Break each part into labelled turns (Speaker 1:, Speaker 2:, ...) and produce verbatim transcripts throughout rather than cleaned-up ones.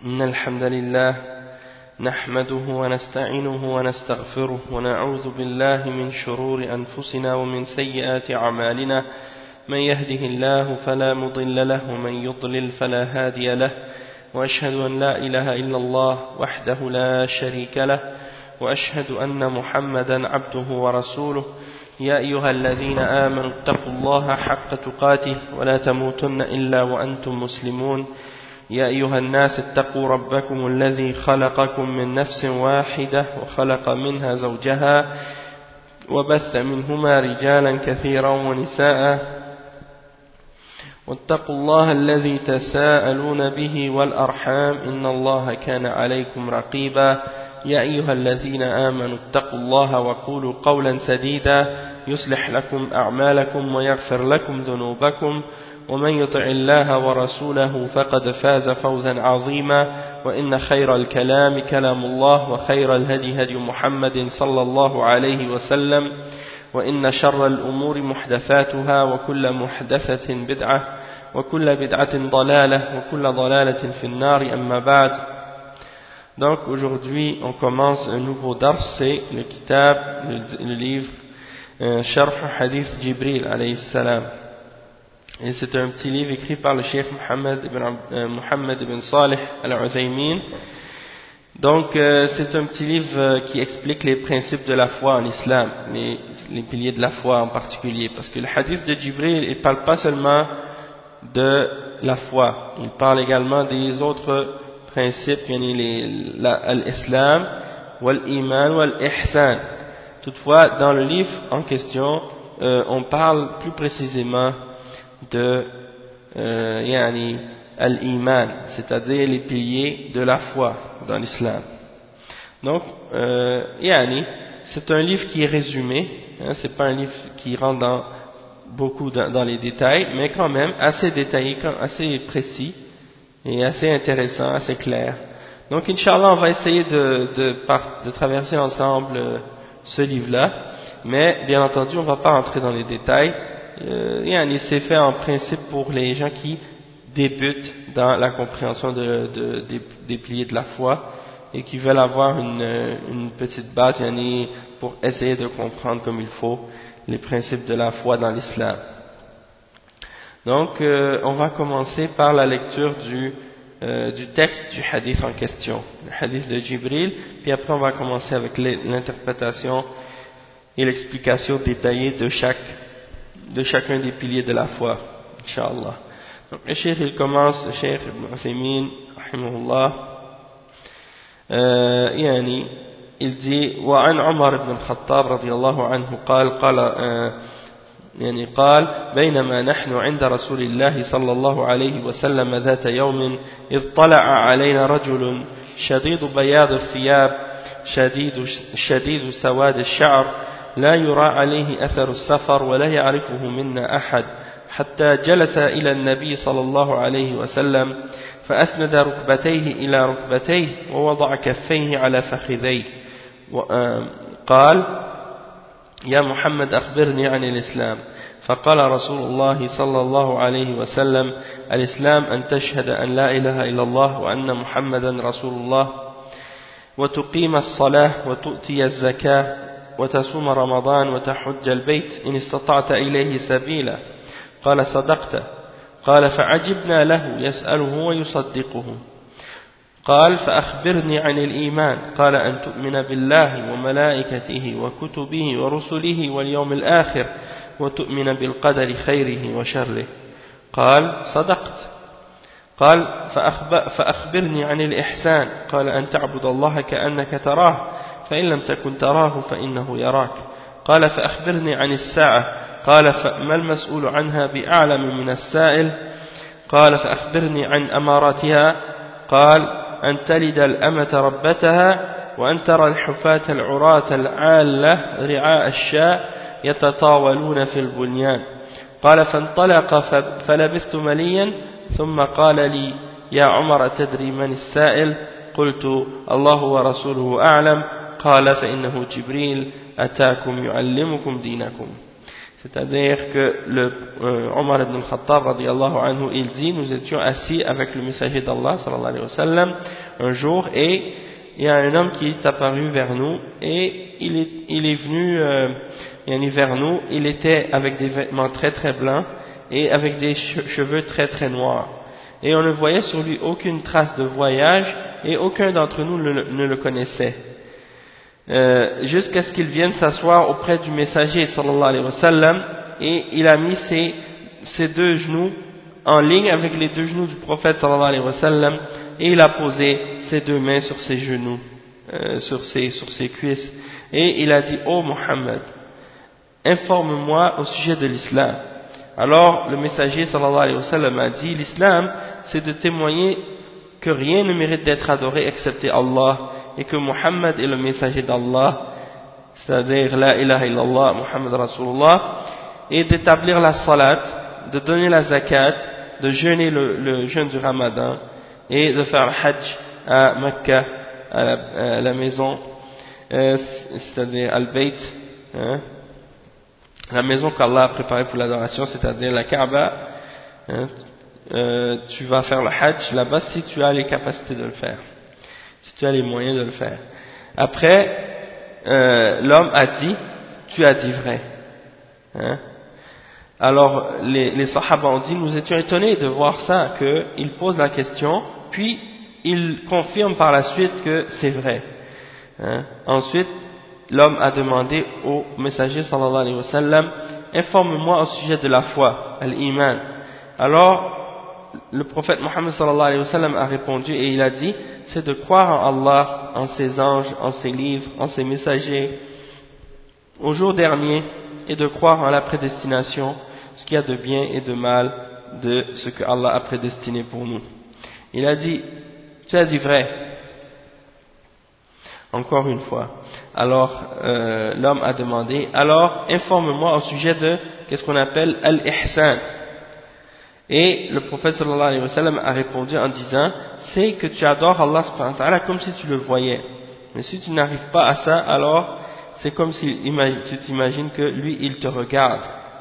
Speaker 1: إن الحمد لله نحمده ونستعينه ونستغفره ونعوذ بالله من شرور أنفسنا ومن سيئات أعمالنا من يهده الله فلا مضل له ومن يضلل فلا هادي له وأشهد أن لا إله إلا الله وحده لا شريك له وأشهد أن محمدا عبده ورسوله يا أيها الذين آمنوا اتقوا الله حق تقاته ولا تموتن إلا وأنتم مسلمون يا أيها الناس اتقوا ربكم الذي خلقكم من نفس واحدة وخلق منها زوجها وبث منهما رجالا كثيرا ونساء واتقوا الله الذي تساءلون به والأرحام إن الله كان عليكم رقيبا يا أيها الذين آمنوا اتقوا الله وقولوا قولا سديدا يصلح لكم أعمالكم ويغفر لكم ذنوبكم ومن يطع الله ورسوله فقد فاز فوزا عظيما وإن خير الكلام كلام الله وخير الهدي هدي محمد صلى الله عليه وسلم وإن شر الأمور محدثاتها وكل محدثة بدعة وكل بدعة ضلالة وكل ضلالة في النار أما بعد. Donc aujourd'hui on commence un nouveau dars, c'est le kitab, le, le livre euh, Sharh Hadith Jibril alayhi salam. Et c'est un petit livre écrit par le cheikh Mohammed ibn, euh, Mohammed ibn Salih al-Uthaymin. Donc euh, c'est un petit livre euh, qui explique les principes de la foi en islam, les, les piliers de la foi en particulier, parce que le hadith de Jibril il parle pas seulement de la foi, il parle également des autres principes, l'islam, l'iman, l'ihsan. Toutefois, dans le livre en question, euh, on parle plus précisément de euh, yani, l'iman, c'est-à-dire les piliers de la foi dans l'islam. Donc, euh, yani, c'est un livre qui est résumé, hein, c'est pas un livre qui rentre dans, beaucoup dans, dans les détails, mais quand même assez détaillé, assez précis, et assez intéressant, assez clair. Donc, Inch'Allah, on va essayer de, de, de traverser ensemble euh, ce livre-là, mais bien entendu, on ne va pas entrer dans les détails. Euh, c'est fait en principe pour les gens qui débutent dans la compréhension de, de, des, des piliers de la foi et qui veulent avoir une, une petite base yani, pour essayer de comprendre comme il faut les principes de la foi dans l'islam. Donc, euh, on va commencer par la lecture du, euh, du texte du hadith en question, le hadith de Jibril, puis après on va commencer avec l'interprétation et l'explication détaillée de, chaque, de chacun des piliers de la foi, Inch'Allah. Donc, le cheikh il commence, le cheikh Ibn Uthaymin, rahimahullah, euh, yani, il dit, وعن عمر بن الخطاب رضي الله عنه قال قال euh, يعني قال بينما نحن عند رسول الله صلى الله عليه وسلم ذات يوم إذ طلع علينا رجل شديد بياض الثياب شديد, شديد سواد الشعر لا يرى عليه أثر السفر ولا يعرفه منا أحد حتى جلس إلى النبي صلى الله عليه وسلم فأسند ركبتيه إلى ركبتيه ووضع كفيه على فخذيه قال يا محمد أخبرني عن الإسلام فقال رسول الله صلى الله عليه وسلم الإسلام أن تشهد أن لا إله إلا الله وأن محمدا رسول الله وتقيم الصلاة وتؤتي الزكاة وتصوم رمضان وتحج البيت إن استطعت إليه سبيلا قال صدقت قال فعجبنا له يسأله ويصدقه قال فأخبرني عن الإيمان قال أن تؤمن بالله وملائكته وكتبه ورسله واليوم الآخر وتؤمن بالقدر خيره وشره قال صدقت قال فأخبرني عن الإحسان قال أن تعبد الله كأنك تراه فإن لم تكن تراه فإنه يراك قال فأخبرني عن الساعة قال فما المسؤول عنها بأعلم من السائل قال فأخبرني عن أماراتها قال أن تلد الأمة ربتها وأن ترى الحفاة العراة العالة رعاء الشاء يتطاولون في البنيان قال فانطلق فلبثت مليا ثم قال لي يا عمر تدري من السائل قلت الله ورسوله أعلم قال فإنه جبريل أتاكم يعلمكم دينكم. C'est-à-dire que le euh, Omar ibn al-Khattab radiyallahu anhu, il dit, nous étions assis avec le messager d'Allah sallallahu alayhi wa sallam un jour, et il y a un homme qui est apparu vers nous, et il est, il est venu euh, vers nous, il était avec des vêtements très très blancs et avec des cheveux très très noirs, et on ne voyait sur lui aucune trace de voyage, et aucun d'entre nous ne, ne le connaissait. Euh, jusqu'à ce qu'il vienne s'asseoir auprès du messager sallallahu alayhi wa sallam, et il a mis ses, ses deux genoux en ligne avec les deux genoux du prophète sallallahu alayhi wa sallam, et il a posé ses deux mains sur ses genoux, euh, sur ses, sur ses cuisses, et il a dit: oh Muhammad, informe-moi au sujet de l'islam. Alors le messager sallallahu alayhi wa sallam a dit: l'islam, c'est de témoigner que rien ne mérite d'être adoré excepté Allah, et que Muhammad est le messager d'Allah, c'est-à-dire la ilaha illallah Muhammad Rasulullah, et d'établir la salat, de donner la zakat, de jeûner le, le jeûne du Ramadan, et de faire le hajj à Mecca, à la, à la maison, euh, c'est-à-dire al-Bayt, hein, la maison qu'Allah a préparée pour l'adoration, c'est-à-dire la Kaaba. Hein, euh, tu vas faire le hajj là-bas si tu as les capacités de le faire, si tu as les moyens de le faire. Après, euh, l'homme a dit: tu as dit vrai. Hein? Alors les, les sahaba ont dit: nous étions étonnés de voir ça, qu'il pose la question, puis il confirme par la suite que c'est vrai. Hein? Ensuite, l'homme a demandé au messager sallallahu alayhi wa sallam: informe-moi au sujet de la foi, al-iman. Alors le prophète Mohammed sallallahu alayhi wa sallam a répondu, et il a dit: c'est de croire en Allah, en ses anges, en ses livres, en ses messagers, au jour dernier, et de croire en la prédestination, ce qu'il y a de bien et de mal de ce que Allah a prédestiné pour nous. Il a dit: tu as dit vrai. Encore une fois. Alors euh, l'homme a demandé: alors informe-moi au sujet de qu'est-ce qu'on appelle al-ihsan. Et le prophète sallallahu alayhi wa sallam a répondu en disant: c'est que tu adores Allah subhanahu wa ta'ala comme si tu le voyais. Mais si tu n'arrives pas à ça, alors c'est comme si tu t'imagines que lui il te regarde.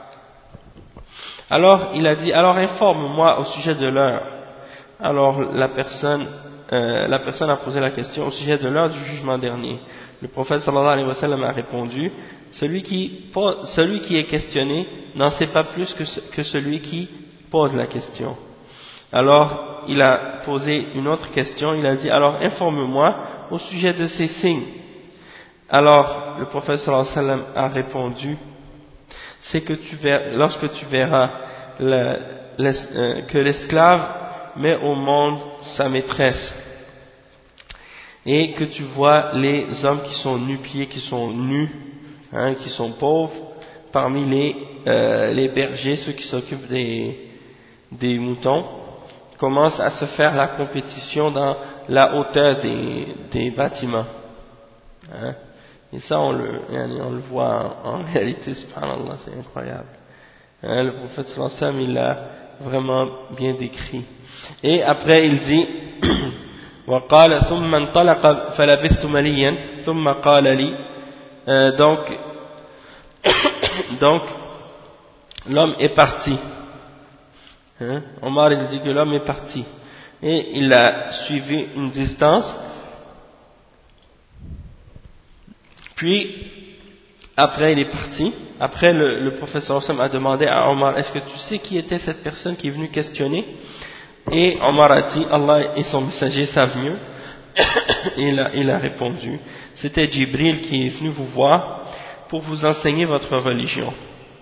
Speaker 1: Alors il a dit: alors informe-moi au sujet de l'heure. Alors la personne, euh, la personne a posé la question au sujet de l'heure du jugement dernier. Le prophète sallallahu alayhi wa sallam a répondu: celui qui, celui qui est questionné n'en sait pas plus que, que celui qui pose la question. Alors il a posé une autre question, il a dit: alors informe-moi au sujet de ces signes. Alors le prophète sallallahu alayhi wa sallam a répondu: c'est que tu verras, lorsque tu verras le, le, euh, que l'esclave met au monde sa maîtresse, et que tu vois les hommes qui sont nu-pieds, qui sont nus, hein, qui sont pauvres, parmi les, euh, les bergers, ceux qui s'occupent des, des moutons, commencent à se faire la compétition dans la hauteur des, des bâtiments. Hein. Et ça, on le, on le voit en, en réalité, subhanallah, c'est incroyable. Hein, le prophète sallallahu alayhi wa sallam, il l'a vraiment bien décrit. Et après, il dit: وقال ثم انطلق فلبثت مليا ثم قال لي. Euh, donc, donc, l'homme est parti. Hein? Omar il dit que l'homme est parti. Et il a suivi une distance. Puis, après il est parti. Après, le, le professeur Osam a demandé à Omar: est-ce que tu sais qui était cette personne qui est venue questionner? Et Omar a dit: Allah et son messager savent mieux. Et il a, il a répondu: c'était Jibril qui est venu vous voir pour vous enseigner votre religion.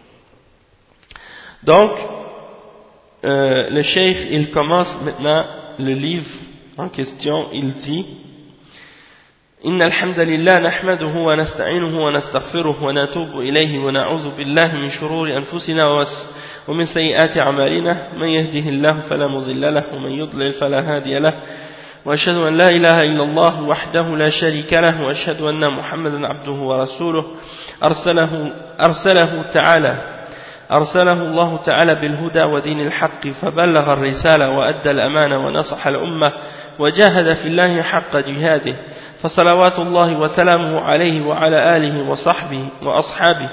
Speaker 1: Donc, euh, le cheikh, il commence maintenant le livre en question. Il dit: إن الحمد لله نحمده ونستعينه ونستغفره ونتوب إليه ونعوذ بالله من شرور أنفسنا ومن سيئات أعمالنا من يهده الله فلا مضل له ومن يضلل فلا هادي له وأشهد أن لا إله إلا الله وحده لا شريك له وأشهد أن محمدا عبده ورسوله أرسله أرسله تعالى أرسله الله تعالى بالهدى ودين الحق فبلغ الرسالة وأدى الأمانة ونصح الأمة وجاهد في الله حق جهاده فصلوات الله وسلامه عليه وعلى آله وصحبه وأصحابه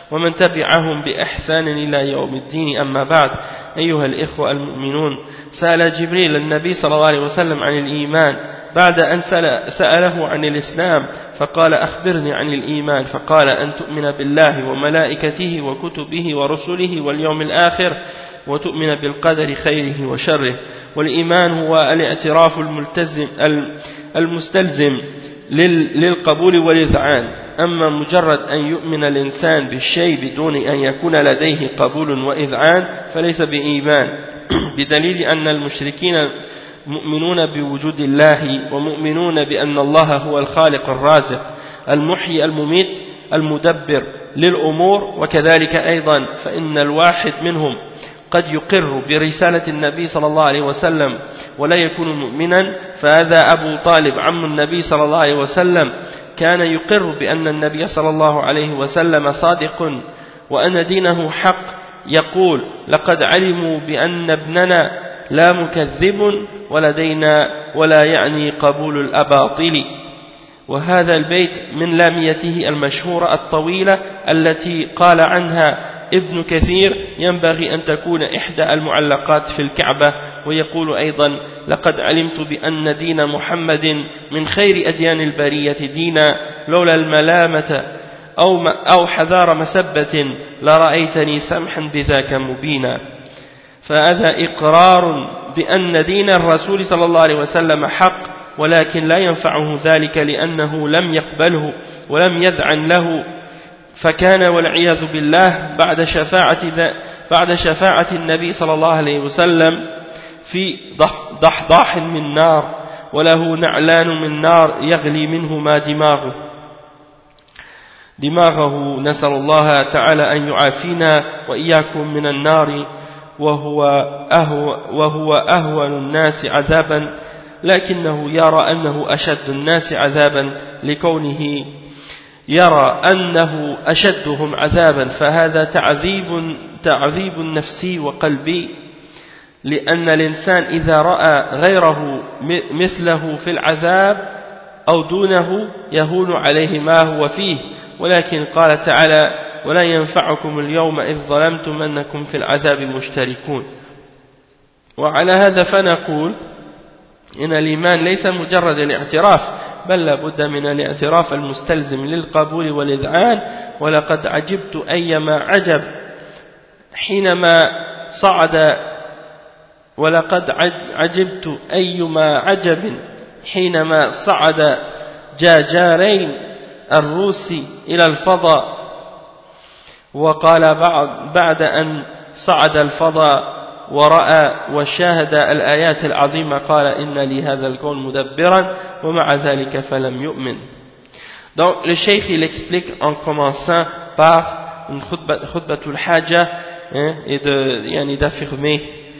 Speaker 1: ومن تبعهم بإحسان إلى يوم الدين. أما بعد، أيها الإخوة المؤمنون، سأل جبريل النبي صلى الله عليه وسلم عن الإيمان بعد أن سأله عن الإسلام، فقال: أخبرني عن الإيمان. فقال: أن تؤمن بالله وملائكته وكتبه ورسله واليوم الآخر، وتؤمن بالقدر خيره وشره. والإيمان هو الاعتراف الملتزم المستلزم للقبول والإذعان. أما مجرد أن يؤمن الإنسان بالشيء بدون أن يكون لديه قبول وإذعان فليس بإيمان، بدليل أن المشركين مؤمنون بوجود الله، ومؤمنون بأن الله هو الخالق الرازق المحيي المميت المدبر للأمور. وكذلك أيضا فإن الواحد منهم قد يقر برسالة النبي صلى الله عليه وسلم ولا يكون مؤمنا. فهذا أبو طالب عم النبي صلى الله عليه وسلم كان يقر بأن النبي صلى الله عليه وسلم صادق وأن دينه حق، يقول: لقد علموا بأن ابننا لا مكذب ولدينا ولا يعني قبول الأباطيل. وهذا البيت من لاميته المشهورة الطويلة التي قال عنها ابن كثير ينبغي أن تكون إحدى المعلقات في الكعبة. ويقول أيضا: لقد علمت بأن دين محمد من خير أديان البرية دينا، لولا الملامة أو, أو حذار مسبة لرأيتني سمحا بذاك مبينا. فهذا إقرار بأن دين الرسول صلى الله عليه وسلم حق، ولكن لا ينفعه ذلك لأنه لم يقبله ولم يذعن له، فكان والعياذ بالله بعد شفاعة, بعد شفاعة النبي صلى الله عليه وسلم في ضحضاح من نار، وله نعلان من نار يغلي منهما دماغه دماغه نسأل الله تعالى أن يعافينا وإياكم من النار. وهو أهو وهو أهون الناس عذابا، لكنه يرى أنه أشد الناس عذابا لكونه يرى أنه أشدهم عذابا. فهذا تعذيب تعذيب نفسي وقلبي، لأن الإنسان إذا رأى غيره مثله في العذاب أو دونه يهون عليه ما هو فيه. ولكن قال تعالى: ولا ينفعكم اليوم إذ ظلمتم أنكم في العذاب مشتركون. وعلى هذا فنقول إن الإيمان ليس مجرد الاعتراف، بل لابد من الاعتراف المستلزم للقبول والإذعان. ولقد عجبت أيما عجب حينما صعد ولقد عجبت أيما عجب حينما صعد جاجارين الروسي إلى الفضاء، وقال بعد, بعد أن صعد الفضاء ورأى وشاهد الآيات العظيمة قال: إن لهذا الكون مدبرا ومع ذلك فلم يؤمن. Donc le cheikh il explique en commençant par une khutbatul haja, hein, et de yani d'affirmer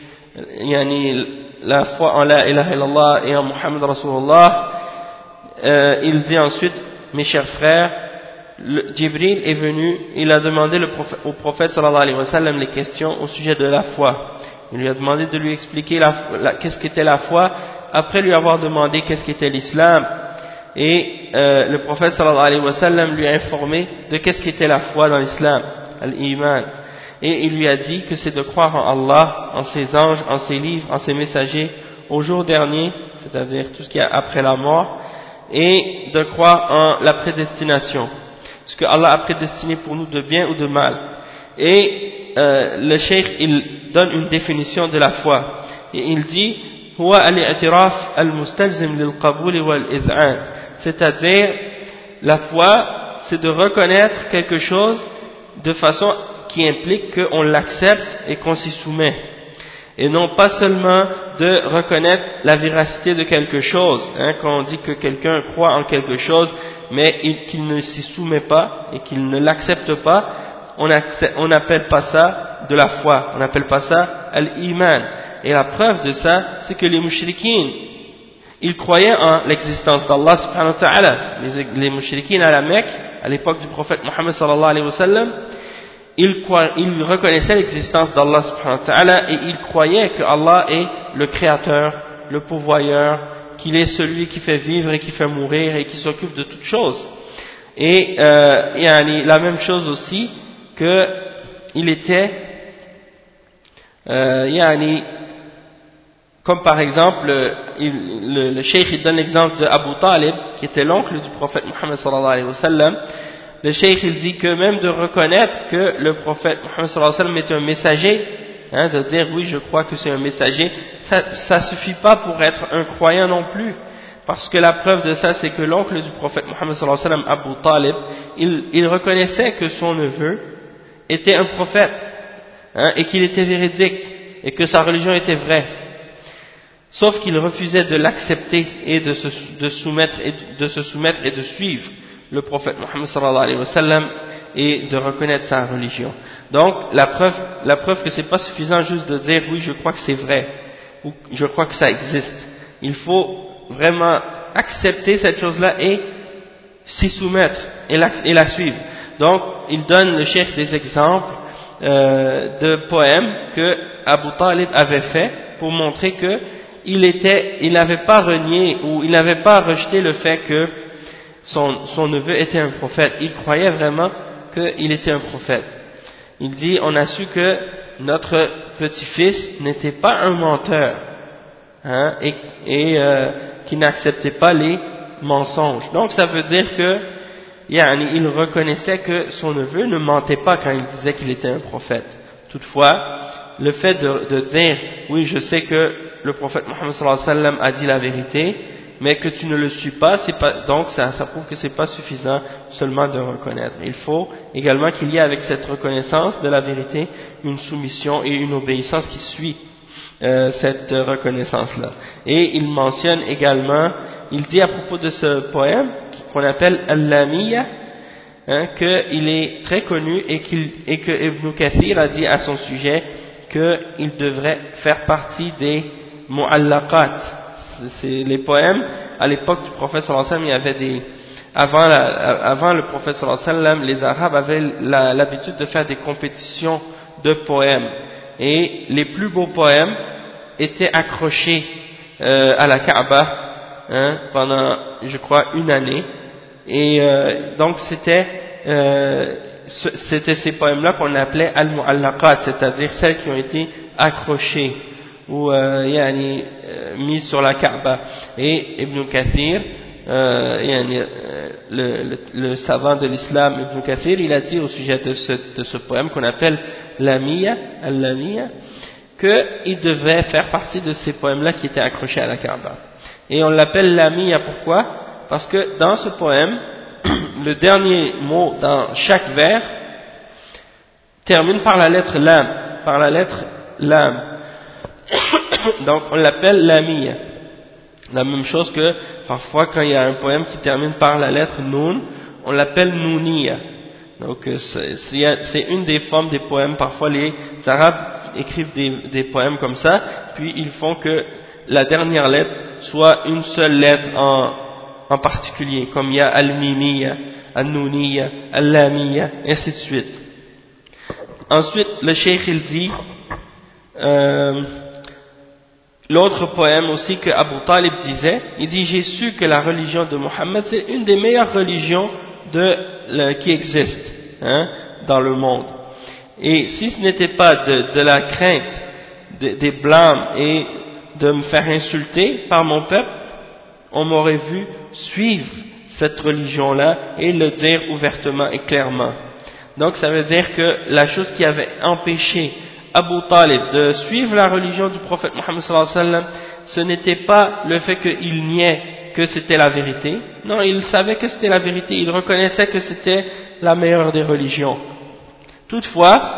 Speaker 1: yani la foi en la ilaha illallah et en Muhammad Rasulullah. Euh, il dit ensuite: mes chers frères, le, Jibril est venu, il a demandé le prophète, au prophète sallallahu alayhi wa sallam les questions au sujet de la foi. Il lui a demandé de lui expliquer la, la, qu'est-ce qu'était la foi, après lui avoir demandé qu'est-ce qu'était l'islam. Et euh, le prophète sallallahu alayhi wa sallam lui a informé de qu'est-ce qu'était la foi dans l'islam, al-iman. Et il lui a dit que c'est de croire en Allah, en ses anges, en ses livres, en ses messagers, au jour dernier, c'est-à-dire tout ce qu'il y a après la mort, et de croire en la prédestination, ce que Allah a prédestiné pour nous de bien ou de mal. Et euh, le cheikh il donne une définition de la foi, et il dit: huwa al-i'tiraf al-mustalzim lil-qabul wal-iz'an, c'est-à-dire la foi c'est de reconnaître quelque chose de façon qui implique qu'on l'accepte et qu'on s'y soumet, et non pas seulement de reconnaître la véracité de quelque chose, hein, quand on dit que quelqu'un croit en quelque chose mais qu'il ne s'y soumet pas et qu'il ne l'accepte pas, on n'appelle pas ça de la foi, on n'appelle pas ça al-iman. Et la preuve de ça, c'est que les mushrikines, ils croyaient en l'existence d'Allah subhanahu wa ta'ala. Les, les mushrikines à la Mecque, à l'époque du prophète Mohammed sallallahu alayhi wa sallam, ils, ils reconnaissaient l'existence d'Allah subhanahu wa ta'ala, et ils croyaient que Allah est le créateur, le pourvoyeur, qu'il est celui qui fait vivre et qui fait mourir et qui s'occupe de toutes choses. Et euh, yani, la même chose aussi, que qu'il était, euh, yani, comme par exemple, il, le, le cheikh il donne l'exemple de Abu Talib, qui était l'oncle du prophète Muhammad sallallahu alayhi wa sallam. Le cheikh il dit que même de reconnaître que le prophète Muhammad sallallahu alayhi wa sallam est un messager, hein, de dire oui je crois que c'est un messager, ça ne suffit pas pour être un croyant non plus. Parce que la preuve de ça c'est que l'oncle du prophète Muhammad sallallahu alayhi wa sallam, Abu Talib, il, il reconnaissait que son neveu était un prophète, hein, et qu'il était véridique, et que sa religion était vraie. Sauf qu'il refusait de l'accepter et de se, de, soumettre et de se soumettre et de suivre le prophète Muhammad sallallahu alayhi wa sallam et de reconnaître sa religion. Donc la preuve, la preuve que c'est pas suffisant juste de dire oui je crois que c'est vrai ou je crois que ça existe. Il faut vraiment accepter cette chose-là et s'y soumettre et la, et la suivre. Donc il donne le cheikh des exemples euh, de poèmes que Abu Talib avait fait pour montrer que il était, il n'avait pas renié ou il n'avait pas rejeté le fait que son, son neveu était un prophète. Il croyait vraiment qu'il était un prophète. Il dit, on a su que notre petit-fils n'était pas un menteur, hein, et, et euh, qui n'acceptait pas les mensonges. Donc ça veut dire que yani, il reconnaissait que son neveu ne mentait pas quand il disait qu'il était un prophète. Toutefois, le fait de, de dire, oui je sais que le prophète Muhammad sallallahu alayhi wa sallam a dit la vérité, mais que tu ne le suis pas, c'est pas donc ça, ça prouve que c'est pas suffisant seulement de reconnaître. Il faut également qu'il y ait avec cette reconnaissance de la vérité une soumission et une obéissance qui suit euh, cette reconnaissance-là. Et il mentionne également, il dit à propos de ce poème qu'on appelle Al-Lamiyya, hein, qu'il est très connu et, qu'il, et que Ibn Kathir a dit à son sujet qu'il devrait faire partie des mu'allaqat. C'est les poèmes, à l'époque du prophète sallallahu alayhi wa sallam, il y avait des, avant, la, avant le prophète sallallahu alayhi wa sallam, les Arabes avaient l'habitude de faire des compétitions de poèmes, et les plus beaux poèmes étaient accrochés euh, à la Kaaba, hein, pendant, je crois, une année, et euh, donc c'était euh, c'était ces poèmes-là qu'on appelait al-mu'allaqat, c'est-à-dire celles qui ont été accrochées ou euh, yani, euh, mises sur la Kaaba. Et Ibn Kathir, euh, yani, euh, le, le, le savant de l'islam Ibn Kathir, il a dit au sujet de ce, de ce poème qu'on appelle Lamiyya, al-Lamiyya, qu'il devait faire partie de ces poèmes-là qui étaient accrochés à la Kaaba. Et on l'appelle Lamiyya, pourquoi? Parce que dans ce poème, le dernier mot dans chaque vers termine par la lettre Lam, par la lettre Lam. Donc on l'appelle Lamiyya. La même chose que parfois quand il y a un poème qui termine par la lettre Nun, on l'appelle Nouniyya. Donc c'est une des formes des poèmes. Parfois les Arabes écrivent des, des poèmes comme ça, puis ils font que la dernière lettre soit une seule lettre en, en particulier, comme il y a Al-Mimiyya, Al-Nouniyya, Al-Lamiyya, et ainsi de suite. Ensuite, le cheikh il dit, euh, l'autre poème aussi que Abu Talib disait, il dit, j'ai su que la religion de Mohammed c'est une des meilleures religions de, le, qui existent, hein, dans le monde. Et si ce n'était pas de, de la crainte, de, des blâmes et de me faire insulter par mon peuple, on m'aurait vu suivre cette religion-là et le dire ouvertement et clairement. Donc ça veut dire que la chose qui avait empêché Abu Talib de suivre la religion du prophète Muhammad sallallahu alayhi wa sallam, ce n'était pas le fait qu'il niait que c'était la vérité. Non, il savait que c'était la vérité, il reconnaissait que c'était la meilleure des religions. Toutefois,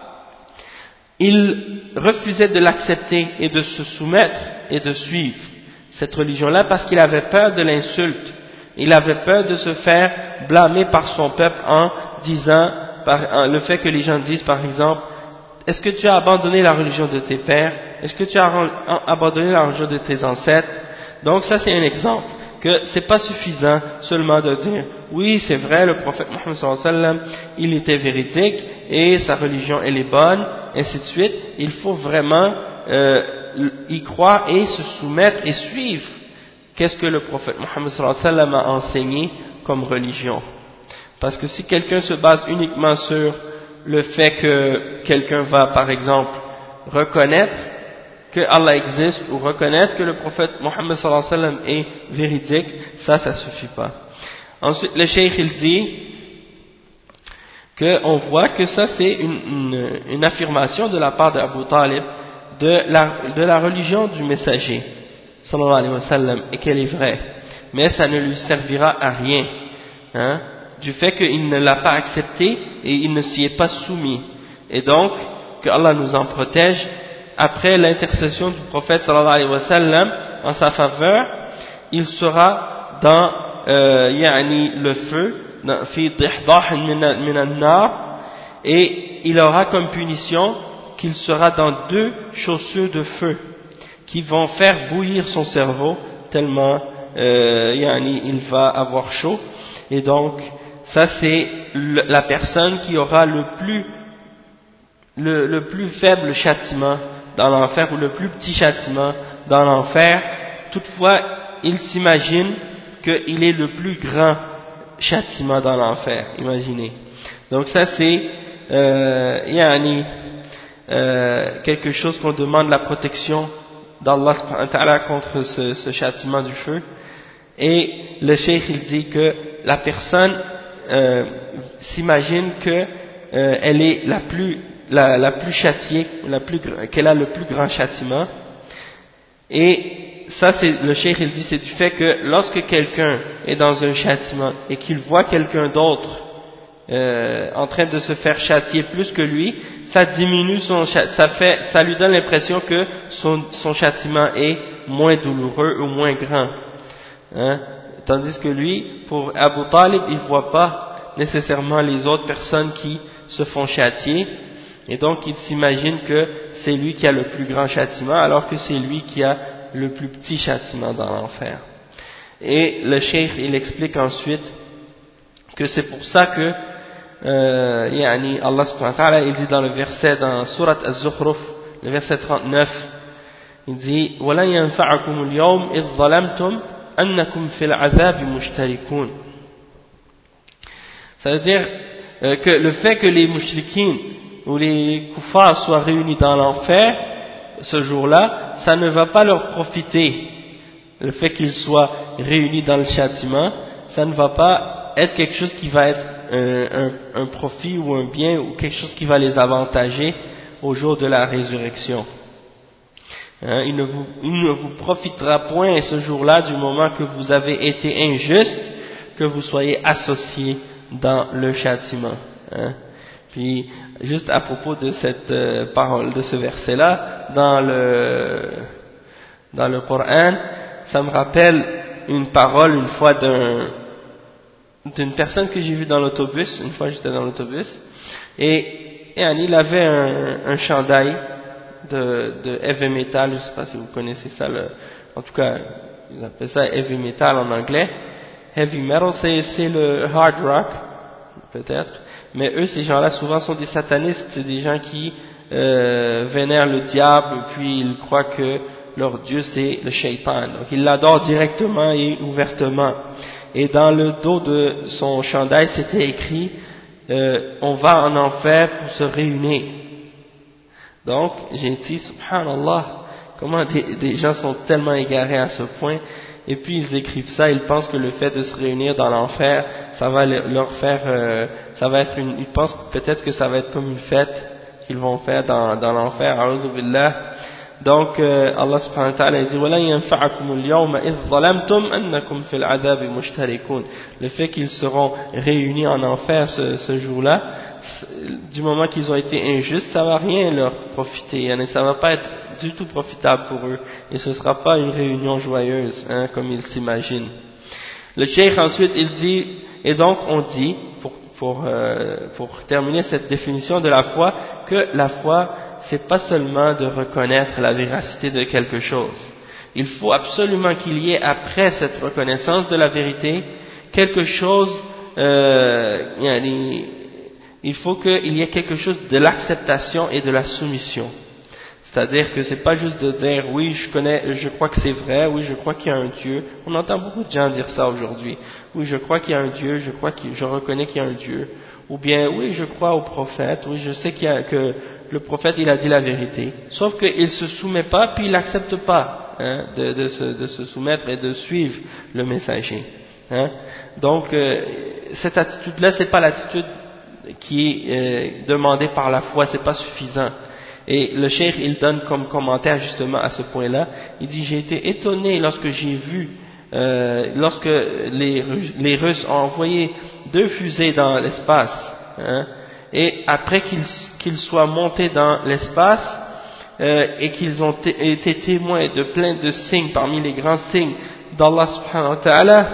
Speaker 1: il refusait de l'accepter et de se soumettre et de suivre cette religion-là parce qu'il avait peur de l'insulte. Il avait peur de se faire blâmer par son peuple en disant, par le fait que les gens disent par exemple, est-ce que tu as abandonné la religion de tes pères? Est-ce que tu as abandonné la religion de tes ancêtres? Donc ça c'est un exemple, que c'est pas suffisant seulement de dire, oui c'est vrai, le prophète Muhammad sallallahu alayhi wa sallam, il était véridique et sa religion elle est bonne, ainsi de suite. Il faut vraiment euh, y croire et se soumettre et suivre qu'est-ce que le prophète Muhammad sallallahu alayhi wa sallam a enseigné comme religion. Parce que si quelqu'un se base uniquement sur le fait que quelqu'un va par exemple reconnaître que Allah existe ou reconnaître que le prophète Mohammed sallallahu alayhi wa sallam est véridique, ça, ça suffit pas. Ensuite, le cheikh il dit qu'on voit que ça c'est une, une, une affirmation de la part d'Abu Talib de la, de la religion du messager sallallahu alayhi wa sallam et qu'elle est vraie, mais ça ne lui servira à rien, hein, du fait qu'il ne l'a pas accepté et il ne s'y est pas soumis, et donc que Allah nous en protège. Après l'intercession du prophète sallallahu alayhi wa sallam en sa faveur, il sera dans euh, yani le feu, dans, fi dihdah min an-nar, et il aura comme punition qu'il sera dans deux chaussures de feu qui vont faire bouillir son cerveau tellement euh, yani, il va avoir chaud. Et donc ça c'est le, la personne qui aura le plus le, le plus faible châtiment dans l'enfer, ou le plus petit châtiment dans l'enfer. Toutefois, il s'imagine qu'il est le plus grand châtiment dans l'enfer, imaginez. Donc ça c'est euh, yani, euh, quelque chose qu'on demande la protection d'Allah subhanahu wa ta'ala contre ce, ce châtiment du feu. Et le cheikh il dit que la personne euh, s'imagine que euh, elle est la plus La, la plus châtiée, la plus, qu'elle a le plus grand châtiment. Et ça, c'est, le cheikh il dit, c'est du fait que lorsque quelqu'un est dans un châtiment et qu'il voit quelqu'un d'autre euh, en train de se faire châtier plus que lui, ça diminue son, ça fait, ça lui donne l'impression que son, son châtiment est moins douloureux ou moins grand. Hein? Tandis que lui, pour Abu Talib, il voit pas nécessairement les autres personnes qui se font châtier. Et donc il s'imagine que c'est lui qui a le plus grand châtiment, alors que c'est lui qui a le plus petit châtiment dans l'enfer. Et le cheikh il explique ensuite que c'est pour ça que euh, yani Allah subhanahu wa ta'ala il dit dans le verset dans Surat Az-Zukhruf, le verset trente-neuf, il dit وَلَنْ يَنْفَعَكُمُ الْيَوْمِ إِذْ ظَلَمْتُمْ أَنَّكُمْ فِي الْعَذَابِ مُشْتَرِكُونَ. Ça veut dire euh, que le fait que les mushrikines où les kuffars soient réunis dans l'enfer ce jour-là, ça ne va pas leur profiter. Le fait qu'ils soient réunis dans le châtiment, ça ne va pas être quelque chose qui va être un, un, un profit ou un bien ou quelque chose qui va les avantager au jour de la résurrection. Hein, il, ne vous, il ne vous profitera point ce jour-là du moment que vous avez été injuste, que vous soyez associés dans le châtiment. Hein. Puis, juste à propos de cette euh, parole, de ce verset-là, dans le, dans le Coran, ça me rappelle une parole une fois d'un, d'une personne que j'ai vue dans l'autobus, une fois j'étais dans l'autobus, et, et il avait un, un chandail de, de heavy metal, je ne sais pas si vous connaissez ça, le, en tout cas, ils appellent ça heavy metal en anglais. Heavy metal, c'est, c'est le hard rock, peut-être. Mais eux, ces gens-là, souvent sont des satanistes, c'est des gens qui euh, vénèrent le diable, puis ils croient que leur Dieu c'est le shaitan. Donc ils l'adorent directement et ouvertement. Et dans le dos de son chandail, c'était écrit euh, « On va en enfer pour se réunir ». Donc j'ai dit « Subhanallah, comment des, des gens sont tellement égarés à ce point ». Et puis ils écrivent ça, ils pensent que le fait de se réunir dans l'enfer, ça va leur faire, euh, ça va être une, ils pensent peut-être que ça va être comme une fête qu'ils vont faire dans, dans l'enfer, a'udhu billah. Donc euh, Allah subhanahu wa ta'ala dit وَلَنْ يَنْفَعَكُمُ الْيَوْمَ إِذْ ظَلَمْتُمْ أَنَّكُمْ فِي الْعَذَابِ مُشْتَرِكُونَ. Le fait qu'ils seront réunis en enfer ce, ce jour-là, du moment qu'ils ont été injustes, ça va rien leur profiter, hein, ça va pas être du tout profitable pour eux, et ce sera pas une réunion joyeuse, hein, comme ils s'imaginent. Le cheikh ensuite il dit, et donc on dit, pour, pour, euh, pour terminer cette définition de la foi, que la foi c'est pas seulement de reconnaître la véracité de quelque chose, il faut absolument qu'il y ait après cette reconnaissance de la vérité quelque chose, euh, il faut qu'il y ait quelque chose de l'acceptation et de la soumission. C'est-à-dire que c'est pas juste de dire oui, je connais, je crois que c'est vrai, oui, je crois qu'il y a un Dieu. On entend beaucoup de gens dire ça aujourd'hui. Oui, je crois qu'il y a un Dieu, je crois que je reconnais qu'il y a un Dieu. Ou bien oui, je crois au prophète, oui, je sais qu'il y a, que le prophète il a dit la vérité. Sauf qu'il se soumet pas, puis il n'accepte pas hein, de, de, se, de se soumettre et de suivre le messager. Hein. Donc euh, cette attitude-là, c'est pas l'attitude qui est euh, demandée par la foi, c'est pas suffisant. Et le cheikh il donne comme commentaire justement à ce point-là, il dit j'ai été étonné lorsque j'ai vu, euh, lorsque les, les Russes ont envoyé deux fusées dans l'espace, hein, et après qu'ils qu'ils soient montés dans l'espace euh, et qu'ils ont été témoins de plein de signes parmi les grands signes d'Allah subhanahu wa ta'ala,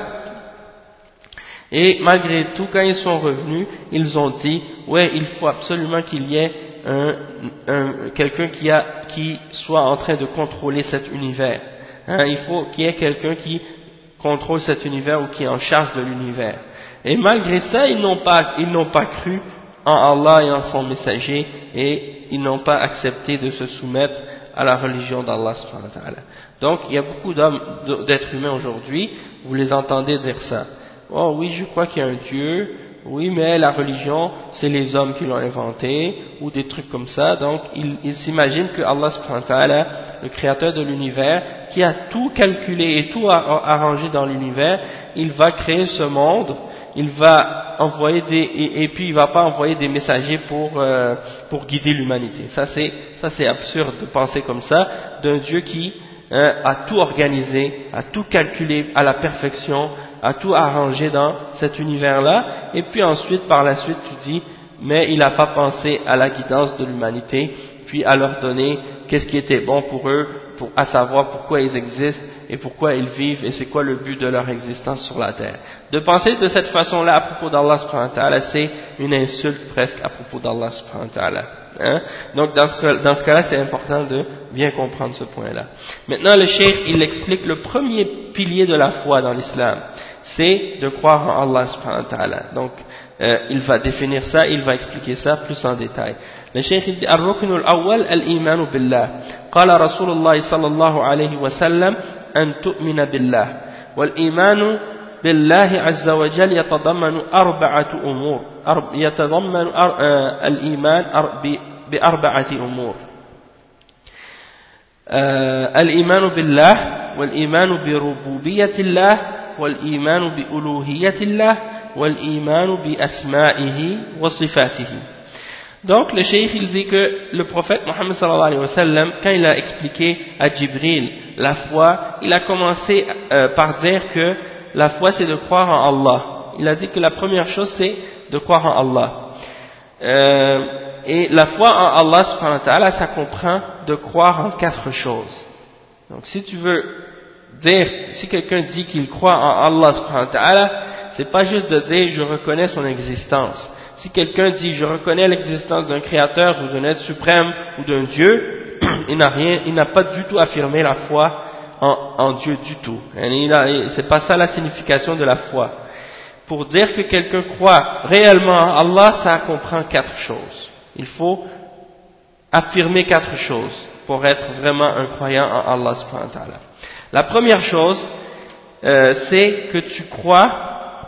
Speaker 1: et malgré tout quand ils sont revenus, ils ont dit ouais il faut absolument qu'il y ait Un, un, quelqu'un qui, a, qui soit en train de contrôler cet univers. Hein, il faut qu'il y ait quelqu'un qui contrôle cet univers ou qui est en charge de l'univers. Et malgré ça, ils n'ont pas, ils n'ont pas cru en Allah et en son messager et ils n'ont pas accepté de se soumettre à la religion d'Allah subhanahu wa ta'ala. Donc, il y a beaucoup d'hommes, d'êtres humains aujourd'hui, vous les entendez dire ça. Oh oui, je crois qu'il y a un Dieu. Oui, mais la religion, c'est les hommes qui l'ont inventée, ou des trucs comme ça. Donc, ils il s'imaginent que Allah subhanahu wa ta'ala, le créateur de l'univers, qui a tout calculé et tout arrangé dans l'univers, il va créer ce monde, il va envoyer des, et, et puis il va pas envoyer des messagers pour, euh, pour guider l'humanité. Ça c'est, ça c'est absurde de penser comme ça, d'un Dieu qui hein, a tout organisé, a tout calculé à la perfection, a tout arrangé dans cet univers-là, et puis ensuite, par la suite, tu dis, mais il n'a pas pensé à la guidance de l'humanité, puis à leur donner qu'est-ce qui était bon pour eux, pour, à savoir pourquoi ils existent, et pourquoi ils vivent, et c'est quoi le but de leur existence sur la terre. De penser de cette façon-là à propos d'Allah subhanahu wa ta'ala, c'est une insulte presque à propos d'Allah subhanahu wa ta'ala. Hein? Donc dans ce, dans ce cas-là, c'est important de bien comprendre ce point-là. Maintenant, le cheikh, il explique le premier pilier de la foi dans l'islam. C'est de croire en Allah subhanahu wa ta'ala. Donc, euh, il va définir ça, il va expliquer ça plus en détail. Le cheikh il dit الركن الأول الإيمان بالله قال رسول الله صلى الله عليه وسلم أن تؤمن بالله والإيمان بالله عز وجل يتضمن أربعة أمور يتضمن الإيمان بأربعة أمور الإيمان بالله والإيمان بربوبية الله والإيمان بألوهية الله والإيمان بأسمائه وصفاته. Donc le cheikh il dit que le prophète Mohammed sallallahu alayhi wa sallam, quand il a expliqué à Jibril la foi, il a commencé euh, par dire que la foi c'est de croire en Allah. Il a dit que la première chose c'est de croire en Allah. Euh, et la foi en Allah subhanahu wa ta'ala, ça comprend de croire en quatre choses. Donc si tu veux dire, si quelqu'un dit qu'il croit en Allah subhanahu wa ta'ala, c'est pas juste de dire je reconnais son existence. Si quelqu'un dit je reconnais l'existence d'un créateur ou d'un être suprême ou d'un Dieu, il n'a rien, il n'a pas du tout affirmé la foi en, en Dieu du tout. C'est pas ça la signification de la foi. Pour dire que quelqu'un croit réellement en Allah, ça comprend quatre choses. Il faut affirmer quatre choses pour être vraiment un croyant en Allah subhanahu wa ta'ala. La première chose, euh, c'est que tu crois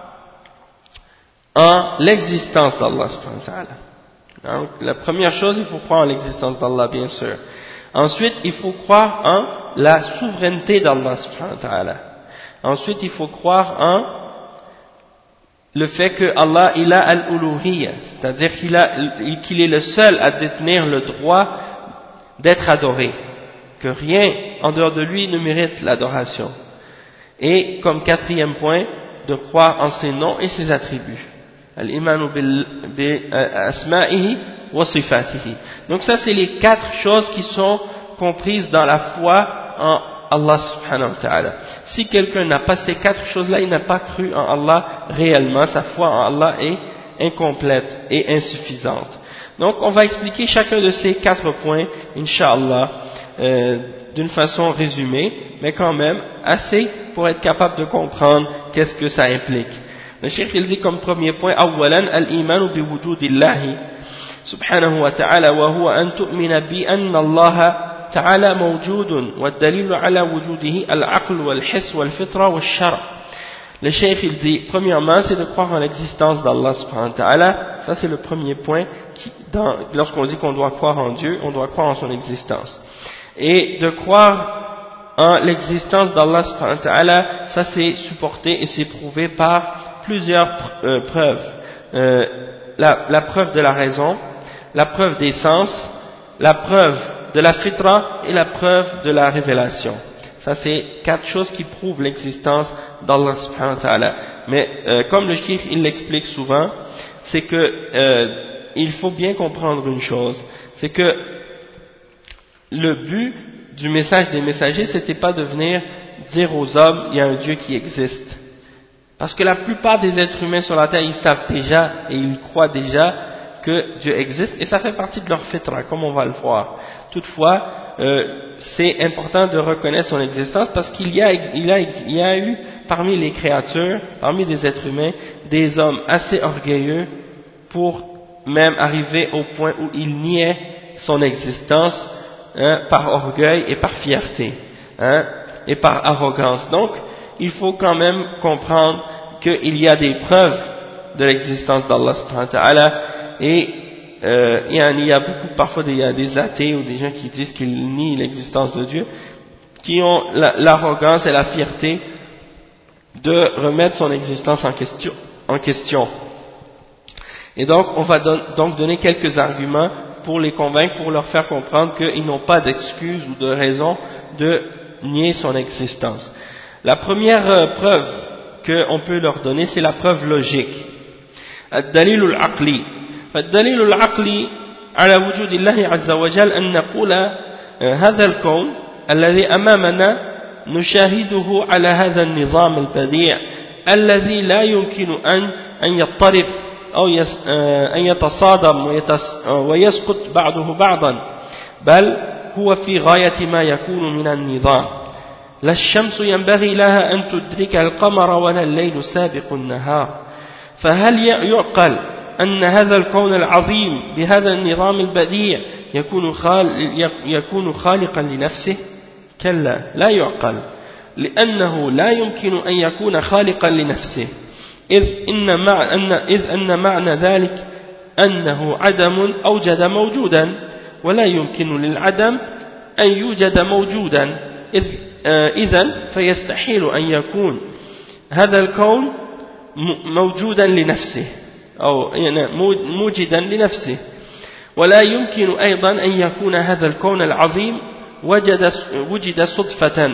Speaker 1: en l'existence d'Allah subhanahu wa ta'ala. Donc, la première chose, il faut croire en l'existence d'Allah, bien sûr. Ensuite, il faut croire en la souveraineté d'Allah subhanahu wa ta'ala. Ensuite, il faut croire en le fait que Allah, il a al-uluhiyya, c'est-à-dire qu'il a, qu'il est le seul à détenir le droit d'être adoré, que rien en dehors de lui ne mérite l'adoration. Et comme quatrième point, de croire en ses noms et ses attributs. Al-imanu bi asma'ihi wa sifatihi. Donc ça c'est les quatre choses qui sont comprises dans la foi en Allah subhanahu wa ta'ala. Si quelqu'un n'a pas ces quatre choses-là, il n'a pas cru en Allah réellement, sa foi en Allah est incomplète et insuffisante. Donc on va expliquer chacun de ces quatre points, Inch'Allah, euh, d'une façon résumée, mais quand même assez pour être capable de comprendre qu'est-ce que ça implique. Le cheikh il dit comme premier point, أولا الإيمان بوجود الله سبحانه وتعالى وهو أن تؤمن بأن الله تعالى موجود والدليل على وجوده العقل والحس والفطرة والشرع. Le cheikh il dit, premièrement, c'est de croire en l'existence d'Allah subhanahu wa ta'ala. Ça c'est le premier point. Qui, dans, lorsqu'on dit qu'on doit croire en Dieu, on doit croire en son existence. Et de croire en l'existence d'Allah subhanahu wa ta'ala, ça c'est supporté et c'est prouvé par plusieurs euh, preuves. Euh, la, la preuve de la raison, la preuve des sens, la preuve de la fitra et la preuve de la révélation. Ça c'est quatre choses qui prouvent l'existence d'Allah subhanahu wa ta'ala. Mais euh, comme le cheikh il l'explique souvent, c'est que euh, il faut bien comprendre une chose, c'est que le but du message des messagers, c'était pas de venir dire aux hommes il y a un Dieu qui existe. Parce que la plupart des êtres humains sur la terre, ils savent déjà et ils croient déjà que Dieu existe, et ça fait partie de leur fitra, comme on va le voir. Toutefois, euh, c'est important de reconnaître son existence parce qu'il y a, il y a, il y a eu parmi les créatures, parmi les êtres humains, des hommes assez orgueilleux pour même arriver au point où ils niaient son existence hein, par orgueil et par fierté hein, et par arrogance. Donc, il faut quand même comprendre qu'il y a des preuves de l'existence d'Allah subhanahu wa ta'ala. Et euh, il y a beaucoup, parfois il y a des athées ou des gens qui disent qu'ils nient l'existence de Dieu, qui ont l'arrogance et la fierté de remettre son existence en question. En question. Et donc on va don, donc donner quelques arguments pour les convaincre, pour leur faire comprendre qu'ils n'ont pas d'excuse ou de raison de nier son existence. La première euh, preuve qu'on peut leur donner, c'est la preuve logique. الدليل العقلي فالدليل العقلي على وجود الله عز وجل أن نقول هذا الكون الذي أمامنا نشاهده على هذا النظام البديع الذي لا يمكن أن أن يضطرب أو أن يتصادم ويسقط بعضه بعضا بل هو في غاية ما يكون من النظام لا الشمس ينبغي لها أن تدرك القمر ولا الليل سابق النهار فهل يعقل أن هذا الكون العظيم بهذا النظام البديع يكون يكون خالقا لنفسه؟ كلا لا يعقل لأنه لا يمكن أن يكون خالقا لنفسه إذ إن, مع أن إذ أن معنى ذلك أنه عدم أوجد موجودا ولا يمكن للعدم أن يوجد موجودا إذ إذن فيستحيل أن يكون هذا الكون موجودا لنفسه أو موجدا لنفسه ولا يمكن أيضا أن يكون هذا الكون العظيم وجد, وجد صدفة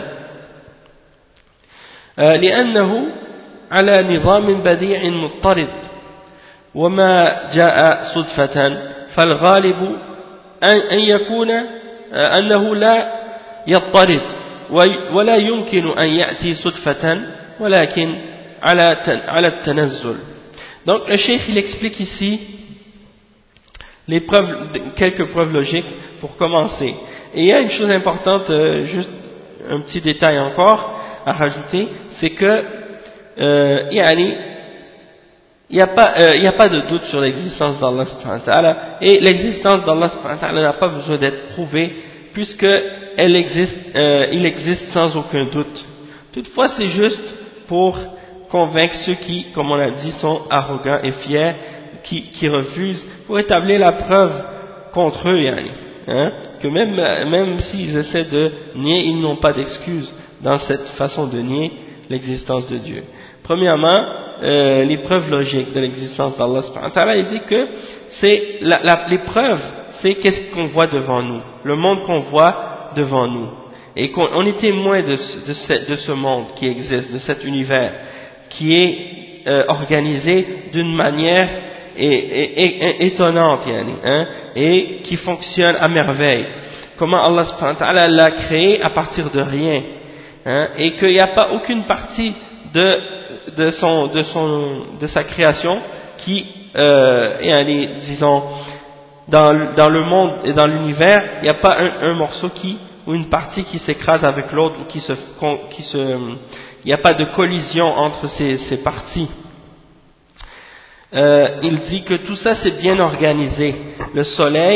Speaker 1: لأنه على نظام بديع مضطرد وما جاء صدفة فالغالب أن يكون أنه لا يضطرد ولا يمكن أن يأتي صدفة ولكن على التنزل. Donc le cheikh il explique ici les preuves, quelques preuves logiques pour commencer. Et il y a une chose importante, euh, juste un petit détail encore à rajouter, c'est que euh, yani, il n'y a pas, euh, il n'y a pas de doute sur l'existence d'Allah subhanahu wa ta'ala, et l'existence d'Allah subhanahu wa ta'ala n'a pas besoin d'être prouvée puisque elle existe, euh, il existe sans aucun doute. Toutefois c'est juste pour convaincre ceux qui, comme on a dit, sont arrogants et fiers, qui, qui refusent, pour établir la preuve contre eux, yani, hein, que même, même s'ils essaient de nier, ils n'ont pas d'excuse dans cette façon de nier l'existence de Dieu. Premièrement, euh, les preuves logiques de l'existence d'Allah subhanahu wa ta'ala, il dit que c'est la, la, les preuves, c'est qu'est-ce qu'on voit devant nous, le monde qu'on voit devant nous, et qu'on on est témoin de, de, ce, de ce monde qui existe, de cet univers qui est euh, organisé d'une manière et, et, et, étonnante yani, hein, et qui fonctionne à merveille. Comment Allah subhanahu wa ta'ala l'a créé à partir de rien, hein, et qu'il n'y a pas aucune partie de, de, son, de, son, de sa création qui, euh, yani, disons, dans, dans le monde et dans l'univers, il n'y a pas un, un morceau qui, ou une partie qui s'écrase avec l'autre ou qui se, qui se il n'y a pas de collision entre ces, ces parties. Euh, il dit que tout ça c'est bien organisé. Le soleil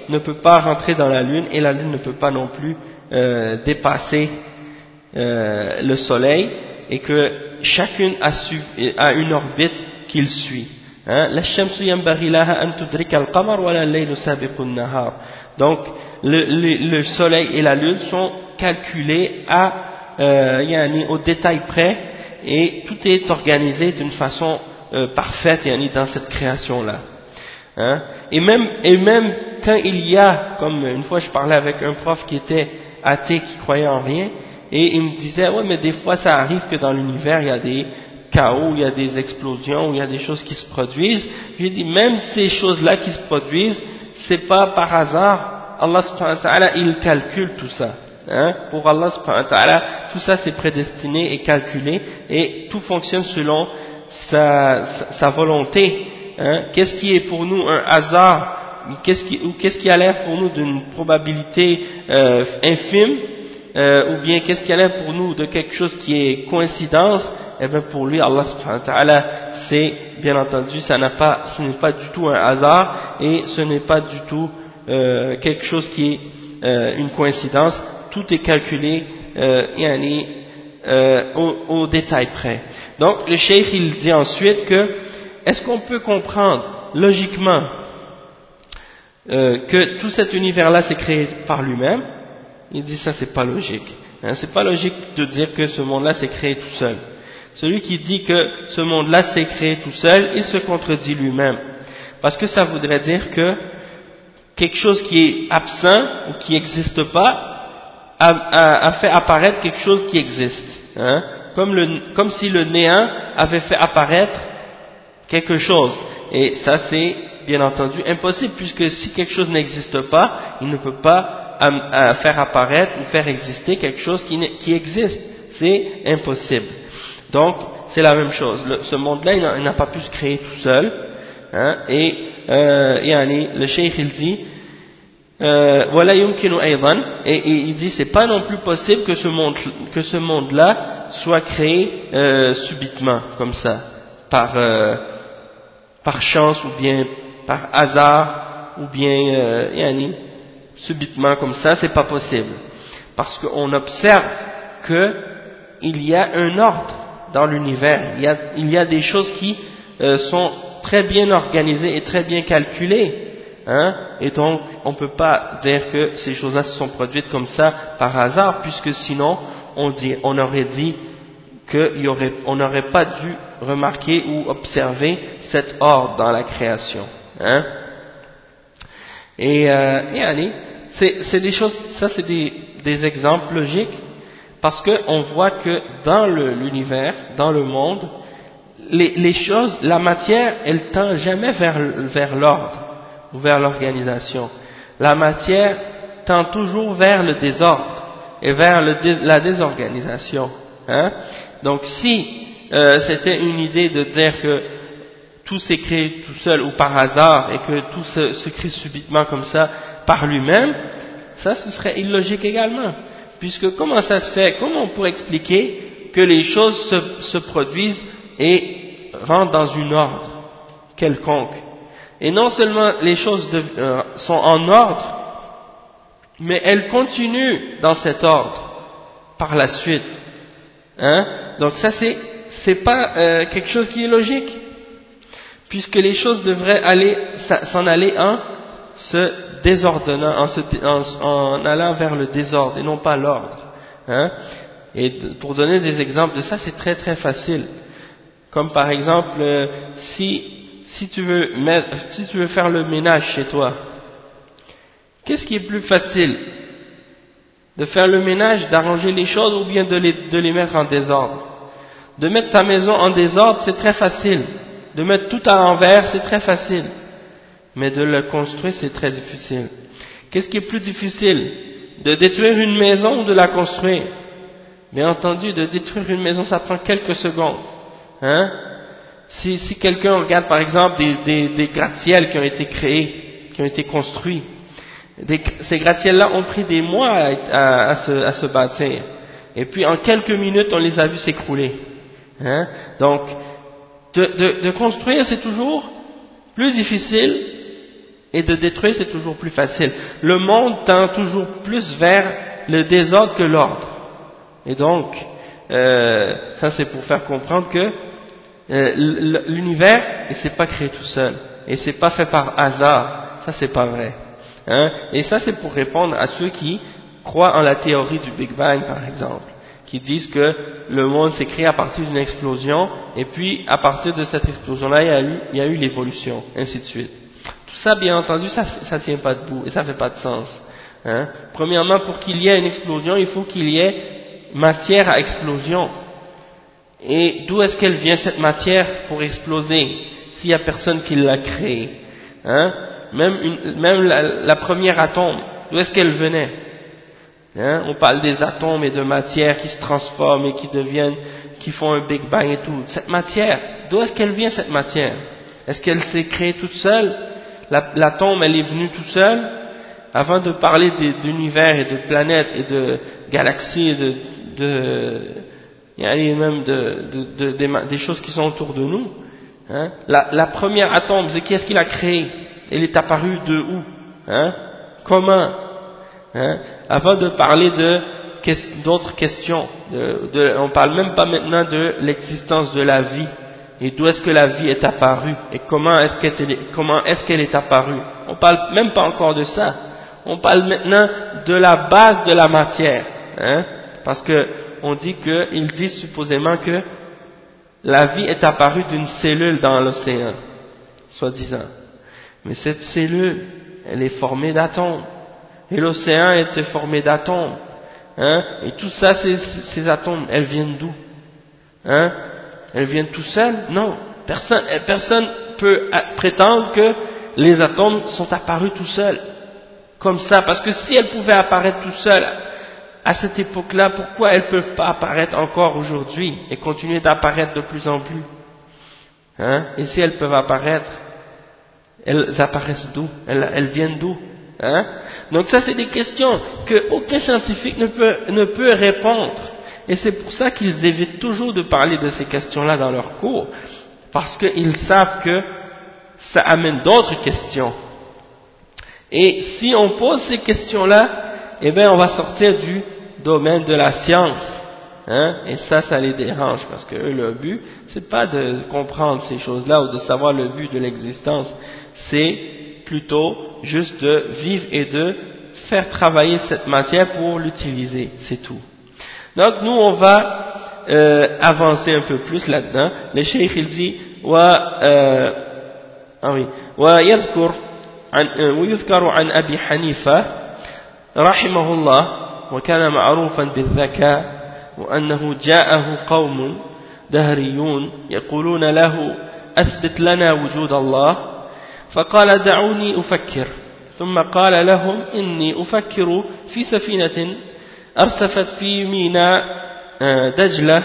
Speaker 1: ne peut pas rentrer dans la lune et la lune ne peut pas non plus euh, dépasser euh, le soleil, et que chacune a, su, a une orbite qu'il suit. Hein? La shamsu yanbaghi laha an tudrika al-qamar wa la laylu sabiqu an-nahar. Donc le, le, le soleil et la lune sont calculés à euh, yani, au détail près, et tout est organisé d'une façon euh, parfaite yani, dans cette création là. Hein? Et même et même quand il y a, comme une fois je parlais avec un prof qui était athée, qui croyait en rien, et il me disait ouais mais des fois ça arrive que dans l'univers il y a des chaos, il y a des explosions, il y a des choses qui se produisent. J'ai dit même ces choses là qui se produisent, c'est pas par hasard. Allah subhanahu wa ta'ala il calcule tout ça. Hein? Pour Allah subhanahu wa ta'ala tout ça c'est prédestiné et calculé, et tout fonctionne selon sa, sa, sa volonté. Hein? Qu'est-ce qui est pour nous un hasard, qu'est-ce qui, ou qu'est-ce qui a l'air pour nous d'une probabilité euh, infime, euh, ou bien qu'est-ce qui a l'air pour nous de quelque chose qui est coïncidence, et bien pour lui Allah subhanahu wa ta'ala c'est bien entendu ça n'a pas, ce n'est pas du tout un hasard, et ce n'est pas du tout euh, quelque chose qui est euh, une coïncidence. Tout est calculé euh, yani, euh, au, au détail près. Donc le cheikh il dit ensuite que est-ce qu'on peut comprendre logiquement euh, que tout cet univers-là s'est créé par lui-même? Il dit ça c'est pas logique. Hein, c'est pas logique de dire que ce monde-là s'est créé tout seul. Celui qui dit que ce monde-là s'est créé tout seul, il se contredit lui-même. Parce que ça voudrait dire que quelque chose qui est absent ou qui n'existe pas a, a, a fait apparaître quelque chose qui existe. Hein, comme, le, comme si le néant avait fait apparaître quelque chose, et ça c'est bien entendu impossible, puisque si quelque chose n'existe pas, il ne peut pas à, à faire apparaître ou faire exister quelque chose qui, qui existe, c'est impossible. Donc c'est la même chose, le, ce monde-là il n'a pas pu se créer tout seul, hein, et euh, yani, le cheikh il dit voilà yumkinu aydan, et, et il dit c'est pas non plus possible que ce monde que ce monde-là soit créé euh, subitement comme ça, par euh, par chance ou bien par hasard ou bien euh, yani, subitement comme ça, c'est pas possible, parce qu'on observe que il y a un ordre dans l'univers, il y a, il y a des choses qui euh, sont très bien organisées et très bien calculées, hein, et donc on peut pas dire que ces choses-là se sont produites comme ça par hasard, puisque sinon on, dit, on aurait dit qu'on n'aurait pas dû remarquer ou observer cet ordre dans la création. Hein? Et, euh, et allez, c'est des choses, ça c'est des, des exemples logiques, parce qu'on voit que dans l'univers, dans le monde, les, les choses, la matière, elle tend jamais vers, vers l'ordre ou vers l'organisation. La matière tend toujours vers le désordre et vers le, la désorganisation. Hein? Donc si euh, c'était une idée de dire que tout s'est créé tout seul ou par hasard et que tout se, se crée subitement comme ça par lui-même, ça ce serait illogique également, puisque comment ça se fait, comment on pourrait expliquer que les choses se, se produisent et rentrent dans une ordre quelconque, et non seulement les choses de, euh, sont en ordre, mais elles continuent dans cet ordre par la suite. Hein? Donc ça c'est c'est pas euh, quelque chose qui est logique, puisque les choses devraient aller s'en aller en se désordonnant, en, se, en, en allant vers le désordre et non pas l'ordre. Hein? Et de, pour donner des exemples de ça, c'est très très facile. Comme par exemple, euh, si si tu veux mettre, si tu veux faire le ménage chez toi, qu'est-ce qui est plus facile? De faire le ménage, d'arranger les choses, ou bien de les, de les mettre en désordre? De mettre ta maison en désordre, c'est très facile. De mettre tout à l'envers, c'est très facile. Mais de le construire, c'est très difficile. Qu'est-ce qui est plus difficile? De détruire une maison ou de la construire? Bien entendu, de détruire une maison, ça prend quelques secondes. Hein? Si, si quelqu'un regarde par exemple des, des, des gratte-ciels qui ont été créés, qui ont été construits, des, ces gratte-ciels-là ont pris des mois à, à, à, se, à se bâtir. Et puis en quelques minutes, on les a vus s'écrouler. Hein? Donc, de, de, de construire, c'est toujours plus difficile Et de détruire, c'est toujours plus facile. Le monde tend toujours plus vers le désordre que l'ordre. Et donc, euh, ça c'est pour faire comprendre que euh, l'univers, il s'est pas créé tout seul. Et c'est pas fait par hasard. Ça c'est pas vrai. Hein? Et ça c'est pour répondre à ceux qui croient en la théorie du Big Bang, par exemple. Qui disent que le monde s'est créé à partir d'une explosion, et puis à partir de cette explosion-là, il y a eu, il y a eu l'évolution, ainsi de suite. Tout ça, bien entendu, ça ne tient pas debout, et ça ne fait pas de sens. Hein? Premièrement, pour qu'il y ait une explosion, il faut qu'il y ait matière à explosion. Et d'où est-ce qu'elle vient cette matière pour exploser, s'il n'y a personne qui l'a créée? Hein? Même, une, même la, la première atome, d'où est-ce qu'elle venait? Hein? On parle des atomes et de matière qui se transforment et qui deviennent, qui font un Big Bang et tout. Cette matière, d'où est-ce qu'elle vient cette matière? Est-ce qu'elle s'est créée toute seule? L'atome, elle est venue toute seule? Avant de parler d'univers et de planètes et de galaxies et de, de, et même de, de, de, de, des choses qui sont autour de nous, hein? la, la première atome, c'est qui est-ce qui l'a créée? Elle est apparue de où? Hein? Comment? Hein? Avant de parler de d'autres questions, de, de, on parle même pas maintenant de l'existence de la vie et d'où est-ce que la vie est apparue et comment est-ce qu'elle est, comment est-ce qu'elle est apparue. On parle même pas encore de ça. On parle maintenant de la base de la matière, hein? Parce que on dit que ils disent supposément que la vie est apparue d'une cellule dans l'océan, soi-disant. Mais cette cellule, elle est formée d'atomes. Et l'océan était formé d'atomes. Hein? Et tout ça, ces, ces atomes, elles viennent d'où? Hein? Elles viennent tout seules? Non. Personne personne peut prétendre que les atomes sont apparus tout seuls. Comme ça. Parce que si elles pouvaient apparaître tout seules à cette époque-là, pourquoi elles ne peuvent pas apparaître encore aujourd'hui et continuer d'apparaître de plus en plus? Hein? Et si elles peuvent apparaître, elles apparaissent d'où? Elles, elles viennent d'où? Hein? Donc ça c'est des questions que aucun scientifique ne peut, ne peut répondre, et c'est pour ça qu'ils évitent toujours de parler de ces questions-là dans leurs cours, parce qu'ils savent que ça amène d'autres questions, et si on pose ces questions-là, eh bien on va sortir du domaine de la science, hein? Et ça, ça les dérange, parce que eux, le but, c'est pas de comprendre ces choses-là ou de savoir le but de l'existence, c'est plutôt juste de vivre et de faire travailler cette matière pour l'utiliser, c'est tout. Donc nous on va euh, avancer un peu plus là-dedans. Le cheikh il dit wa euh, ah oui wa yadhkur an wa yuzkaru an Abi Hanifa rahimahullah wa kana ma'rufan bil-dhaka wa annahu ja'ahu qawmun dahriyun yaquluna lahu athbit lana wujud Allah فقال دعوني أفكر ثم قال لهم إني أفكر في سفينة أرسفت في ميناء دجلة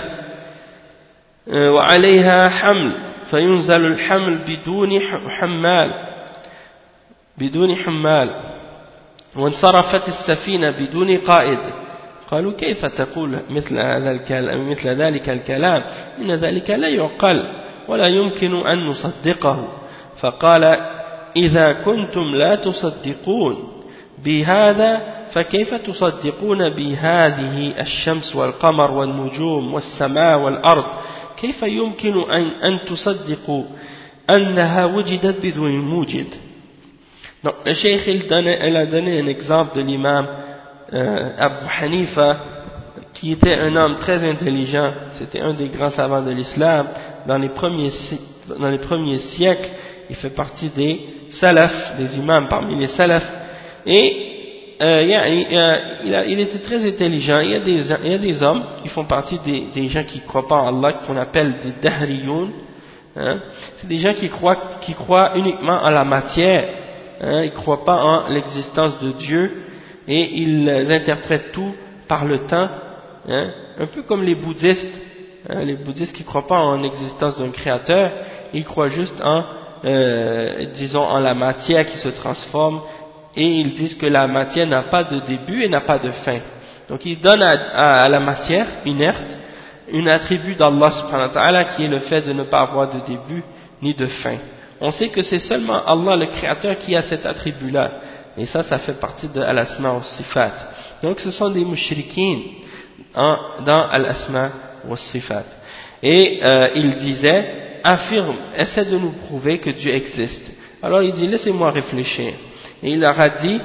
Speaker 1: وعليها حمل فينزل الحمل بدون حمال بدون حمال وانصرفت السفينة بدون قائد قالوا كيف تقول مثل هذا الكلام مثل ذلك الكلام إن ذلك لا يعقل ولا يمكن أن نصدقه فقال إذا كنتم لا تصدقون بهذا فكيف تصدقون بهذه الشمس والقمر والنجوم والسماء والأرض كيف يمكن أن, أن تصدقوا أنها وجدت بدون موجد. Donc le cheikh il, il a donné un exemple de l'imam euh, Abu Hanifa qui était un homme très intelligent, c'était un des grands savants de l'islam dans les premiers, dans les premiers siècles. Il fait partie des salafs, des imams parmi les salafs, et euh, il, a, il, a, il, a, il était très intelligent. Il y a des, il y a des hommes qui font partie des, des gens qui ne croient pas en Allah, qu'on appelle des dahriyoun, hein. C'est des gens qui croient, qui croient uniquement en la matière, hein. Ils ne croient pas en l'existence de Dieu, et ils interprètent tout par le temps, hein. Un peu comme les bouddhistes, hein. Les bouddhistes qui ne croient pas en l'existence d'un créateur, ils croient juste en Euh, disons en la matière qui se transforme, et ils disent que la matière n'a pas de début et n'a pas de fin. Donc ils donnent à, à, à la matière inerte une attribut d'Allah subhanahu wa ta'ala qui est le fait de ne pas avoir de début ni de fin. on sait que c'est seulement Allah le Créateur qui a cet attribut-là. Et ça, ça fait partie de Al-Asma wa Sifat. Donc ce sont des mushrikines hein, dans Al-Asma wa Sifat. Et euh, il disait, affirme, essaie de nous prouver que Dieu existe. Alors il dit, laissez-moi réfléchir. Et il leur a dit,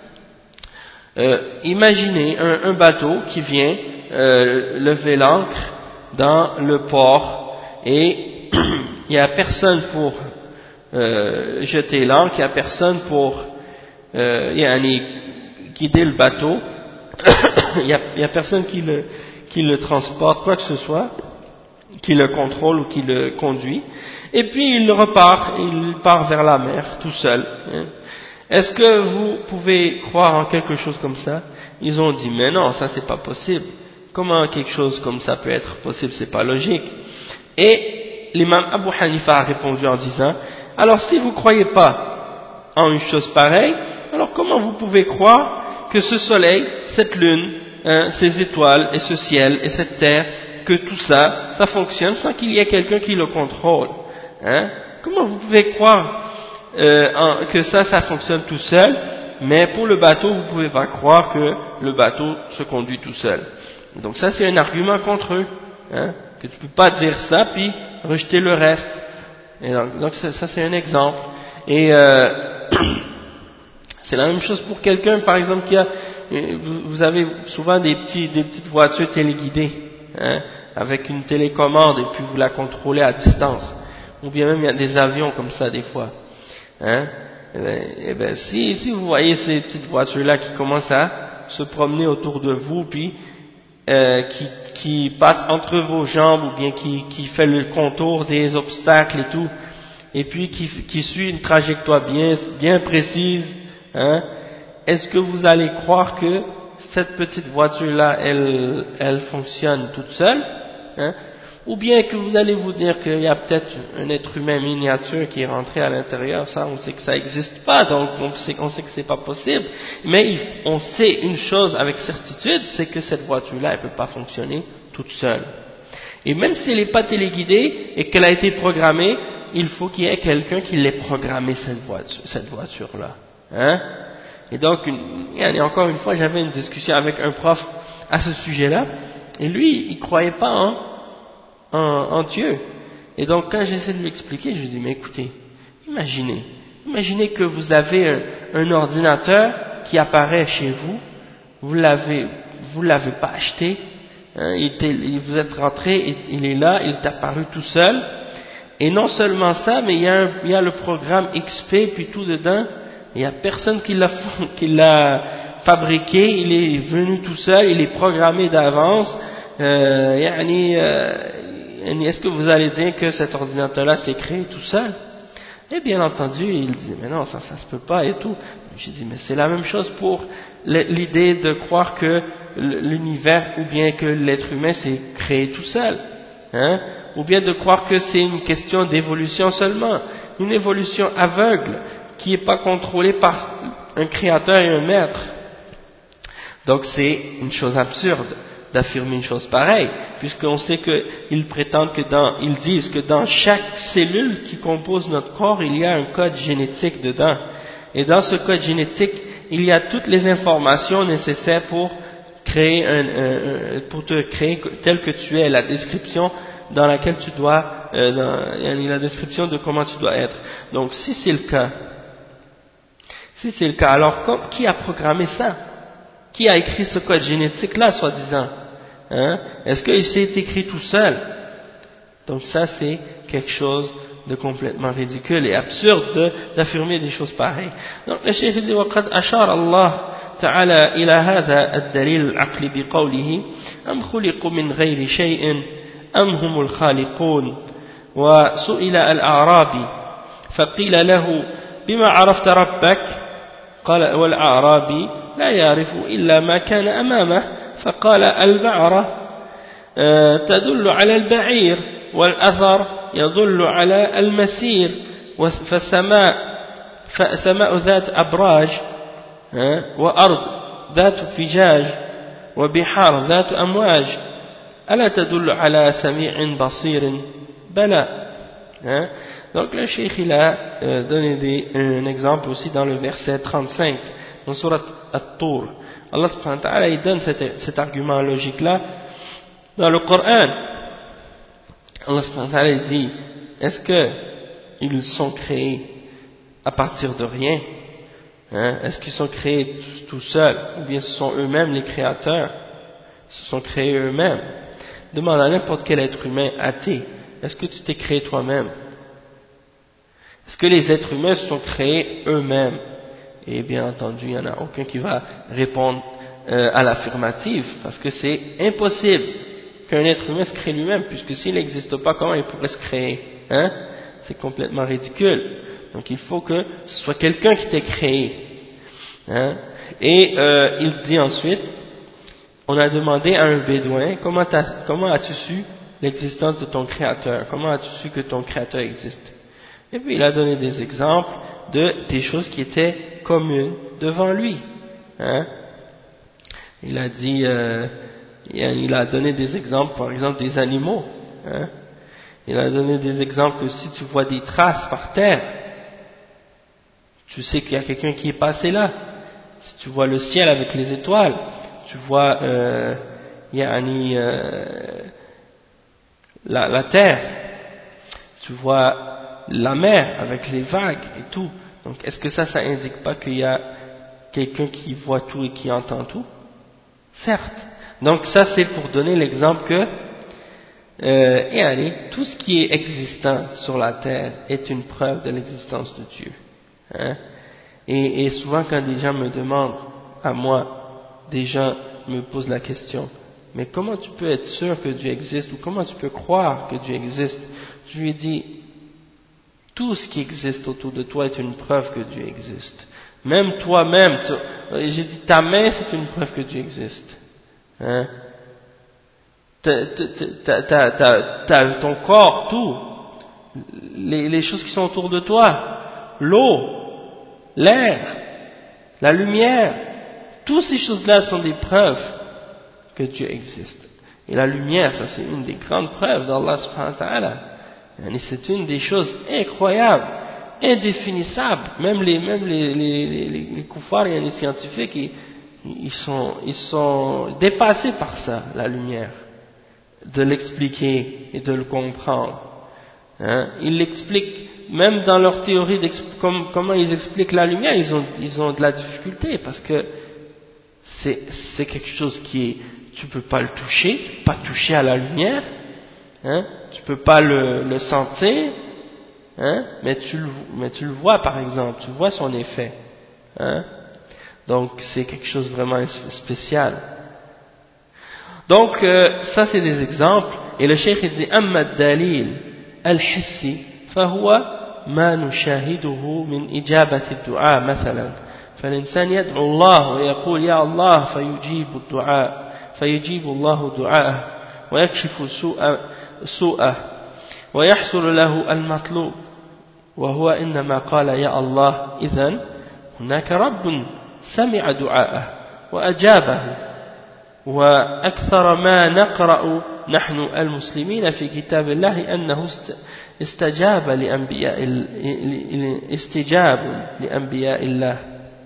Speaker 1: euh, imaginez un, un bateau qui vient euh, lever l'ancre dans le port et il n'y a personne pour euh, jeter l'ancre, il n'y a personne pour euh, il y a guider le bateau, il n'y a, il y a personne qui le, qui le transporte, quoi que ce soit, qui le contrôle ou qui le conduit, et puis il repart, il part vers la mer tout seul. Hein. Est-ce que vous pouvez croire en quelque chose comme ça? Ils ont dit, mais non, ça c'est pas possible. Comment quelque chose comme ça peut être possible? C'est pas logique. Et l'imam Abu Hanifa a répondu en disant, alors si vous croyez pas en une chose pareille, alors comment vous pouvez croire que ce soleil, cette lune, hein, ces étoiles et ce ciel et cette terre, que tout ça, ça fonctionne sans qu'il y ait quelqu'un qui le contrôle, hein? Comment vous pouvez croire euh, en, que ça, ça fonctionne tout seul, mais pour le bateau, vous ne pouvez pas croire que le bateau se conduit tout seul. Donc ça, c'est un argument contre eux, hein? Que tu ne peux pas dire ça puis rejeter le reste. Et donc, donc ça, ça c'est un exemple. Et euh, c'est la même chose pour quelqu'un, par exemple, qui a, vous, vous avez souvent des petits, des petites voitures téléguidées. Hein, avec une télécommande et puis vous la contrôlez à distance, ou bien même il y a des avions comme ça des fois, hein, et ben, et ben si, si vous voyez ces petites voitures là qui commencent à se promener autour de vous puis euh, qui, qui passent entre vos jambes ou bien qui, qui fait le contour des obstacles et tout, et puis qui, qui suit une trajectoire bien, bien précise, hein, est-ce que vous allez croire que cette petite voiture-là, elle, elle fonctionne toute seule, hein, ou bien que vous allez vous dire qu'il y a peut-être un être humain miniature qui est rentré à l'intérieur, ça on sait que ça n'existe pas, donc on sait, on sait que c'est pas possible, mais il, on sait une chose avec certitude, c'est que cette voiture-là, elle peut pas fonctionner toute seule. Et même si elle n'est pas téléguidée et qu'elle a été programmée, il faut qu'il y ait quelqu'un qui l'ait programmé cette voiture, cette voiture-là, hein. Et donc, une, et encore une fois, j'avais une discussion avec un prof à ce sujet-là, et lui, il croyait pas en, en, en Dieu. Et donc, quand j'essaie de lui expliquer, je lui dis, mais écoutez, imaginez, imaginez que vous avez un, un ordinateur qui apparaît chez vous, vous l'avez, vous l'avez pas acheté, hein, il était, vous êtes rentré, il est là, il est apparu tout seul, et non seulement ça, mais il y a, un, il y a le programme X P, puis tout dedans. Il n'y a personne qui l'a, qui l'a fabriqué, il est venu tout seul, il est programmé d'avance. Euh, yani, euh, est-ce que vous allez dire que cet ordinateur-là s'est créé tout seul? Et bien entendu, il dit, mais non, ça ça se peut pas et tout. J'ai dit, mais c'est la même chose pour l'idée de croire que l'univers ou bien que l'être humain s'est créé tout seul. Hein? Ou bien de croire que c'est une question d'évolution seulement, une évolution aveugle, qui n'est pas contrôlé par un créateur et un maître. Donc c'est une chose absurde d'affirmer une chose pareille, puisqu'on sait qu'ils prétendent que dans, ils disent que dans chaque cellule qui compose notre corps, il y a un code génétique dedans. Et dans ce code génétique, il y a toutes les informations nécessaires pour créer un, un, pour te créer tel que tu es, la description dans laquelle tu dois, euh, dans, la description de comment tu dois être. Donc si c'est le cas, Si c'est le cas, alors qui a programmé ça? Qui a écrit ce code génétique-là, soi-disant? Hein? Est-ce qu'il s'est écrit tout seul? Donc ça, c'est quelque chose de complètement ridicule et absurde d'affirmer des choses pareilles. Donc le cheikh dit, وَقَدْ أَشَارَ اللَّهُ تَعَالَى إِلَى هَذَا الدَّلِيلِ الْعَقْلِ بِقَوْلِهِ أَمْ خُلِقُوا مِنْ غَيْرِ شَيْءٍ أَمْ هُمُ الْخَالِقُونَ وَسُئِلَ الْأَعْرَابِ فَقِيلَ لَهُ بِمَا عَرَفْتَ رَبَّكَ قال والأعرابي لا يعرف إلا ما كان أمامه فقال البعرة تدل على البعير والأثر يدل على المسير فالسماء فسماء ذات أبراج وأرض ذات فجاج وبحار ذات أمواج ألا تدل على سميع بصير بلى. Hein? Donc le cheikh il a euh, donné des, un exemple aussi dans le verset trente-cinq, dans Surat At-Tur. Allah subhanahu wa ta'ala il donne cet, cet argument logique là dans le Coran. Allah subhanahu wa ta'ala il dit, est-ce que ils sont créés à partir de rien? Hein? Est-ce qu'ils sont créés tout, tout seuls, ou bien ce sont eux-mêmes les créateurs? Ils se sont créés eux-mêmes. Demande à n'importe quel être humain athée, est-ce que tu t'es créé toi-même? Est-ce que les êtres humains se sont créés eux-mêmes? Et bien entendu, il n'y en a aucun qui va répondre euh, à l'affirmative, parce que c'est impossible qu'un être humain se crée lui-même, puisque s'il n'existe pas, comment il pourrait se créer? Hein? C'est complètement ridicule. Donc il faut que ce soit quelqu'un qui t'ait créé. Hein? Et euh, il dit ensuite, on a demandé à un bédouin, comment, comment as-tu su l'existence de ton créateur? Comment as-tu su que ton créateur existe? Et puis il a donné des exemples de des choses qui étaient communes devant lui. Hein? Il a dit, euh, il a donné des exemples, par exemple des animaux. Hein? Il a donné des exemples que si tu vois des traces par terre, tu sais qu'il y a quelqu'un qui est passé là. Si tu vois le ciel avec les étoiles, tu vois euh, yani, euh, la, la terre, tu vois la mer avec les vagues et tout. Donc est-ce que ça, ça indique pas qu'il y a quelqu'un qui voit tout et qui entend tout? Certes. Donc ça c'est pour donner l'exemple que euh, et allez, tout ce qui est existant sur la terre est une preuve de l'existence de Dieu. Hein? Et, et souvent quand des gens me demandent à moi, des gens me posent la question, mais comment tu peux être sûr que Dieu existe, ou comment tu peux croire que Dieu existe? Je lui ai dit, tout ce qui existe autour de toi est une preuve que Dieu existe. Même toi-même, j'ai dit ta main c'est une preuve que Dieu existe. Hein? Ta, ta, ta, ta, ta, ton corps, tout, les, les choses qui sont autour de toi, l'eau, l'air, la lumière, toutes ces choses-là sont des preuves que Dieu existe. Et la lumière, ça c'est une des grandes preuves d'Allah subhanahu wa ta'ala. Et c'est une des choses incroyables, indéfinissables. Même les, même les, les, les, les, les koufars et les scientifiques, ils, ils, sont, ils sont dépassés par ça, la lumière. De l'expliquer et de le comprendre. Hein? Ils l'expliquent, même dans leur théorie, comme, comment ils expliquent la lumière, ils ont, ils ont de la difficulté, parce que c'est, c'est quelque chose qui est, tu peux pas le toucher, tu peux pas toucher à la lumière, hein? Tu peux pas le, le sentir, hein? mais, tu le, mais tu le vois par exemple, tu vois son effet. Hein? Donc c'est quelque chose de vraiment spécial. Donc euh, ça c'est des exemples, et le cheikh il dit amma dalil al-hissi fahuwa ma nushahiduhu min ijabati ad-du'a مثلا فالإنسان يدعو الله ويقول يا الله فيجيب الدعاء فيجيب الله دعاءه ويكشف سوء سوءه ويحصل له المطلوب وهو إنما قال يا الله إذن هناك رب سمع دعاءه وأجابه. وأكثر ما نقرأ نحن المسلمين في كتاب الله أنه استجاب لأنبياء استجاب لأنبياء الله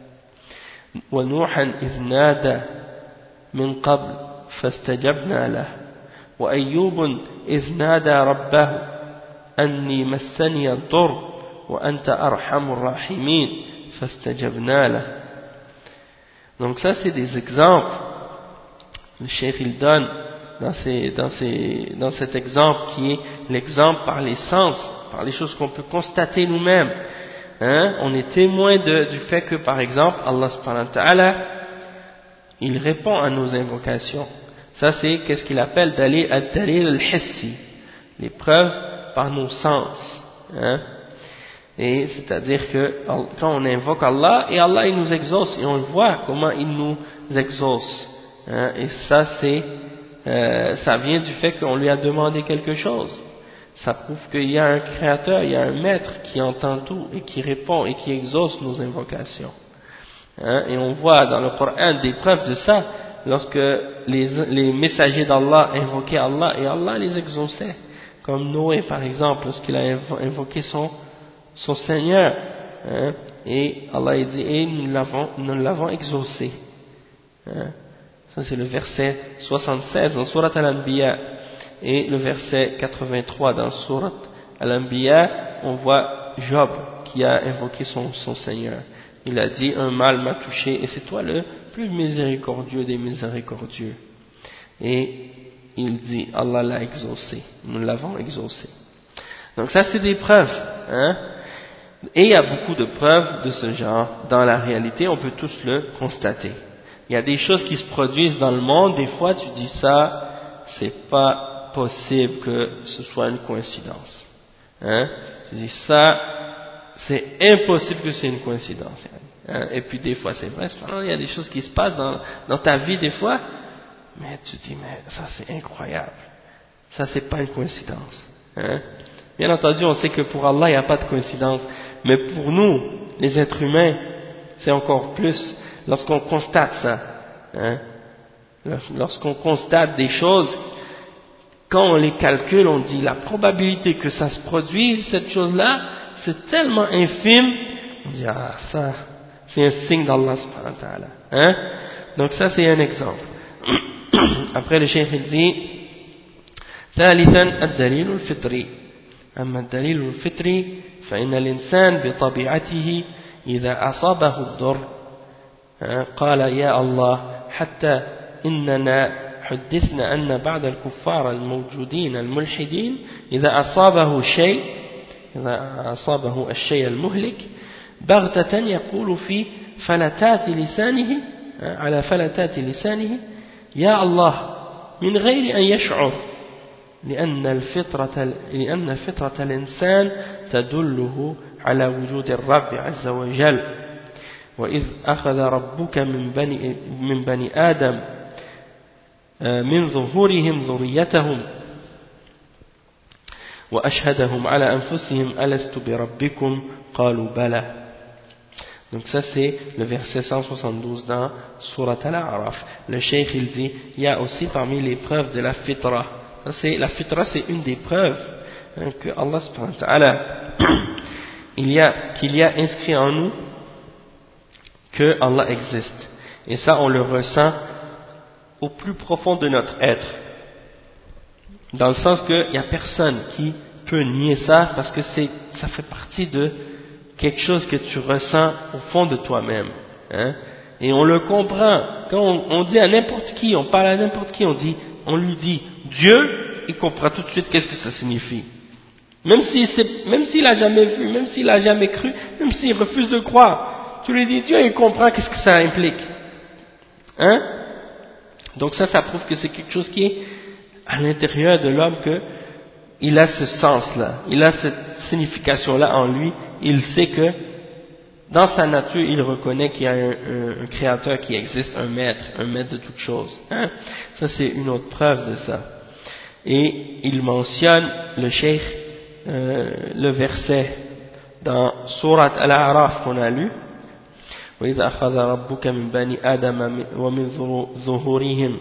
Speaker 1: ونوحا إذ نادى من قبل فاستجبنا له وأيوب إذ نادى ربه أني مسني الضر وأنت أرحم الراحمين فاستجبنا له. Donc ça c'est des exemples. Le cheikh il donne dans, ces, dans, ces, dans cet exemple qui est l'exemple par les sens, par les choses qu'on peut constater nous-mêmes. Hein? On est témoin de, du fait que par exemple Allah subhanahu wa ta'ala il répond à nos invocations. Ça c'est qu'est-ce qu'il appelle dalil al-dalil al-hissi, les preuves par nos sens. Hein? Et c'est-à-dire que quand on invoque Allah, et Allah il nous exauce, et on le voit comment il nous exauce. Hein, et ça c'est, euh, ça vient du fait qu'on lui a demandé quelque chose. Ça prouve qu'il y a un créateur, il y a un maître qui entend tout et qui répond et qui exauce nos invocations. Hein, et on voit dans le Coran des preuves de ça, lorsque les, les messagers d'Allah invoquaient Allah et Allah les exauçait. comme Noé par exemple, lorsqu'il a invoqué son, son Seigneur, hein, et Allah a dit, et nous l'avons, nous l'avons exaucé. Hein. Ça c'est le verset soixante-seize dans Surat Al-Anbiya, et le verset quatre-vingt-trois dans Surat Al-Anbiya, on voit Job qui a invoqué son, son Seigneur. Il a dit, un mal m'a touché, et c'est toi le plus miséricordieux des miséricordieux. Et il dit, Allah l'a exaucé, nous l'avons exaucé. Donc ça c'est des preuves, hein. Et il y a beaucoup de preuves de ce genre dans la réalité, on peut tous le constater. Il y a des choses qui se produisent dans le monde, des fois tu dis ça, c'est pas possible que ce soit une coïncidence. Hein? Tu dis ça, c'est impossible que c'est une coïncidence. Hein? Et puis des fois c'est vrai, cependant il y a des choses qui se passent dans, dans ta vie des fois, mais tu dis mais ça c'est incroyable, ça c'est pas une coïncidence. Hein? Bien entendu on sait que pour Allah il n'y a pas de coïncidence, mais pour nous, les êtres humains, c'est encore plus lorsqu'on constate ça. Hein? Lorsqu'on constate des choses, quand on les calcule, on dit la probabilité que ça se produise, cette chose-là, c'est tellement infime, on dit ah ça, c'est un signe d'Allah subhanahu wa ta'ala. Hein? Donc ça c'est un exemple. Après le cheikh il dit ثالثا الدليل الفطري أما الدليل الفطري فإن الإنسان بطبيعته إذا أصابه الضر قال يا الله حتى إننا حدثنا أن بعض الكفار الموجودين الملحدين إذا أصابه شيء إذا أصابه الشيء المهلك بغتة يقول في فلتات لسانه على فلتات لسانه يا الله من غير أن يشعر لأن الفطرة لأن فطرة الإنسان تدله على وجود الرب عز وجل وإذ أخذ ربك من بني من بني آدم من ظهورهم ذريتهم وأشهدهم على أنفسهم ألست بربكم قالوا بلى. Donc ça c'est le verset cent soixante-douze dans Surat Al-A'raf. Le cheikh il dit, il y a aussi parmi les preuves de la fitra. Ça c'est, la fitra c'est une des preuves hein, que Allah subhanahu wa ta'ala il y a, qu'il y a inscrit en nous que Allah existe. Et ça on le ressent au plus profond de notre être. Dans le sens qu'il n'y a personne qui peut nier ça parce que c'est, ça fait partie de quelque chose que tu ressens au fond de toi-même. Hein? Et on le comprend. Quand on, on dit à n'importe qui, on parle à n'importe qui, on dit, on lui dit Dieu, il comprend tout de suite qu'est-ce que ça signifie. Même s'il même s'il a jamais vu, même s'il a jamais cru, même s'il refuse de croire, tu lui dis Dieu, il comprend qu'est-ce que ça implique. Hein? Donc ça, ça prouve que c'est quelque chose qui est à l'intérieur de l'homme, que il a ce sens-là, il a cette signification-là en lui. Il sait que dans sa nature, il reconnaît qu'il y a un, un, un créateur qui existe, un maître, un maître de toutes choses. Hein? Ça c'est une autre preuve de ça. Et il mentionne le cheikh, euh, le verset dans Surat Al-A'raf qu'on a lu. وإذا أخذ ربك من بني آدم ومن ظهورهم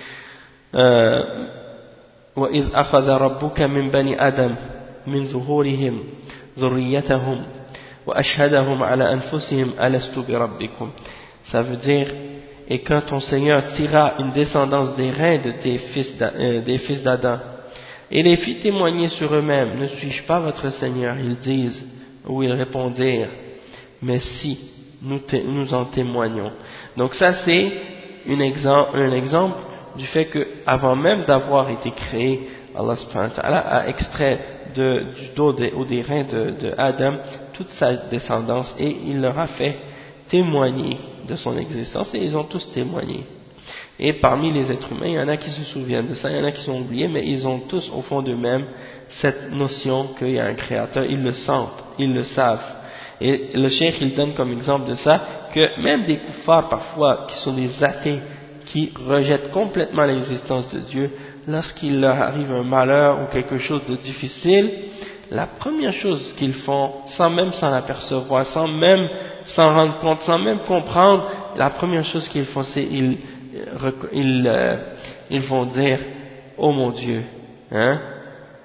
Speaker 1: وإذ أخذ ربك من بني آدم من ظهورهم ذريتهم وأشهدهم على أنفسهم ألست بربكم. Ça veut dire, et quand ton Seigneur tira une descendance des reins de tes fils euh, des fils d'Adam et les fit témoigner sur eux-mêmes, ne suis-je pas votre Seigneur? Ils disent, ou ils répondirent, mais si, nous, nous en témoignons. Donc ça c'est une exemple, un exemple du fait que avant même d'avoir été créé, Allah subhanahu wa ta'ala a extrait de, du dos des, ou des reins de, de Adam toute sa descendance et il leur a fait témoigner de son existence et ils ont tous témoigné. Et parmi les êtres humains, il y en a qui se souviennent de ça, il y en a qui sont oubliés, mais ils ont tous au fond d'eux-mêmes cette notion qu'il y a un créateur, ils le sentent, ils le savent. Et le cheikh il donne comme exemple de ça que même des kuffars parfois qui sont des athées, qui rejettent complètement l'existence de Dieu, lorsqu'il leur arrive un malheur ou quelque chose de difficile, la première chose qu'ils font, sans même s'en apercevoir, sans même s'en rendre compte, sans même comprendre, la première chose qu'ils font, c'est ils, ils, euh, ils vont dire « Oh mon Dieu, hein,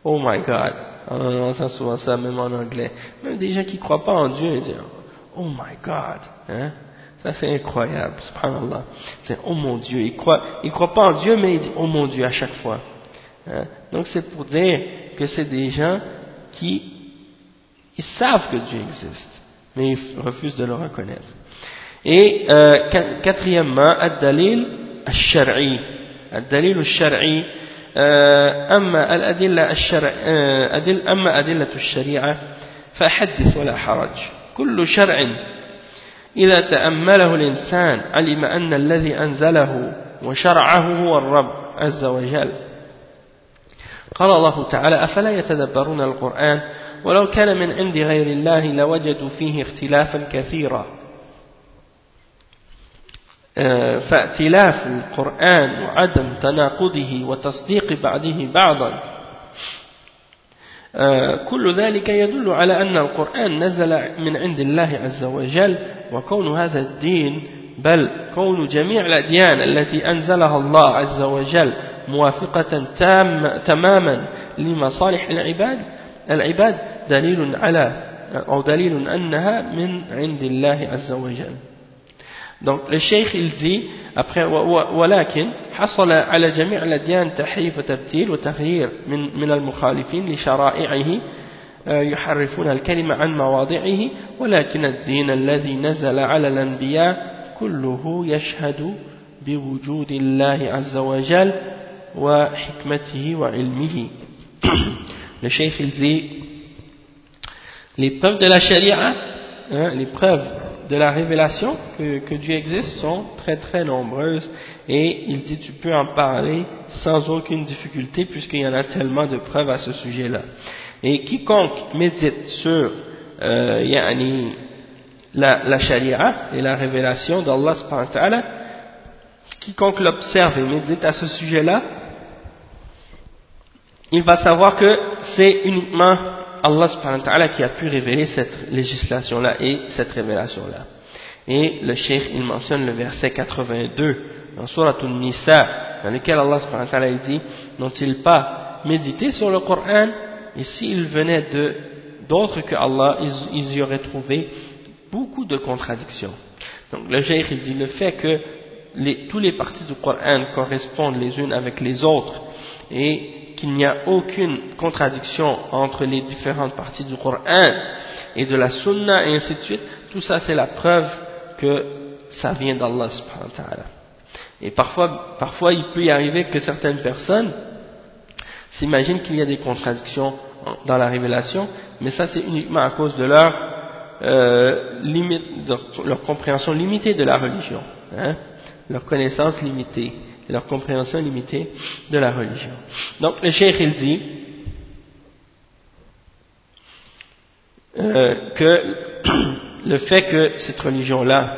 Speaker 1: Oh my God. On entend souvent ça, même en anglais. Même des gens qui ne croient pas en Dieu, ils disent, oh my God. Hein? Ça, c'est incroyable, subhanallah. C'est, oh mon Dieu. Ils ne croient, ils croient pas en Dieu, mais ils disent, oh mon Dieu, à chaque fois. Hein? Donc, c'est pour dire que c'est des gens qui ils savent que Dieu existe, mais ils refusent de le reconnaître. Et euh, quatrièmement, ad-dalil al-shar'i. Ad-dalil al-shar'i, أما الأدلة الشرع أدل أما أدلة الشريعة فأحدث ولا حرج. كل شرع إذا تأمله الإنسان علم أن الذي أنزله وشرعه هو الرب عز وجل. قال الله تعالى: أفلا يتدبرون القرآن ولو كان من عند غير الله لوجدوا فيه اختلافا كثيرا. فائتلاف القرآن وعدم تناقضه وتصديق بعضه بعضا كل ذلك يدل على أن القرآن نزل من عند الله عز وجل، وكون هذا الدين بل كون جميع الأديان التي أنزلها الله عز وجل موافقة تام تماما لمصالح العباد العباد دليل على أو دليل أنها من عند الله عز وجل. Donc le cheikh il dit après ولكن حصل على جميع الأديان تحريف وتبديل وتغيير من من المخالفين لشرائعه يحرفون الكلمة عن مواضعه، ولكن الدين الذي نزل على الأنبياء كله يشهد بوجود الله عز وجل وحكمته وعلمه. Le cheikh il dit les preuves de la charia, hein, les preuves de la révélation que, que Dieu existe sont très très nombreuses, et il dit tu peux en parler sans aucune difficulté puisqu'il y en a tellement de preuves à ce sujet-là. Et quiconque médite sur euh, yani, la, la charia et la révélation d'Allah subhanahu wa ta'ala, quiconque l'observe et médite à ce sujet-là, il va savoir que c'est uniquement Allah subhanahu wa ta'ala qui a pu révéler cette législation-là et cette révélation-là. Et le cheikh, il mentionne le verset quatre-vingt-deux dans Surat An-Nisa, dans lequel Allah subhanahu wa ta'ala dit: n'ont-ils pas médité sur le Coran, et s'ils venaient de d'autres que Allah, ils, ils y auraient trouvé beaucoup de contradictions. Donc le cheikh, il dit le fait que les, tous les parties du Coran correspondent les unes avec les autres, et qu'il n'y a aucune contradiction entre les différentes parties du Coran et de la Sunna et ainsi de suite, tout ça c'est la preuve que ça vient d'Allah subhanahu wa ta'ala. Et parfois, parfois il peut y arriver que certaines personnes s'imaginent qu'il y a des contradictions dans la révélation, mais ça c'est uniquement à cause de leur, euh, limite, de leur compréhension limitée de la religion, hein, leur connaissance limitée, leur compréhension limitée de la religion. Donc le cheikh il dit euh, que le fait que cette religion-là,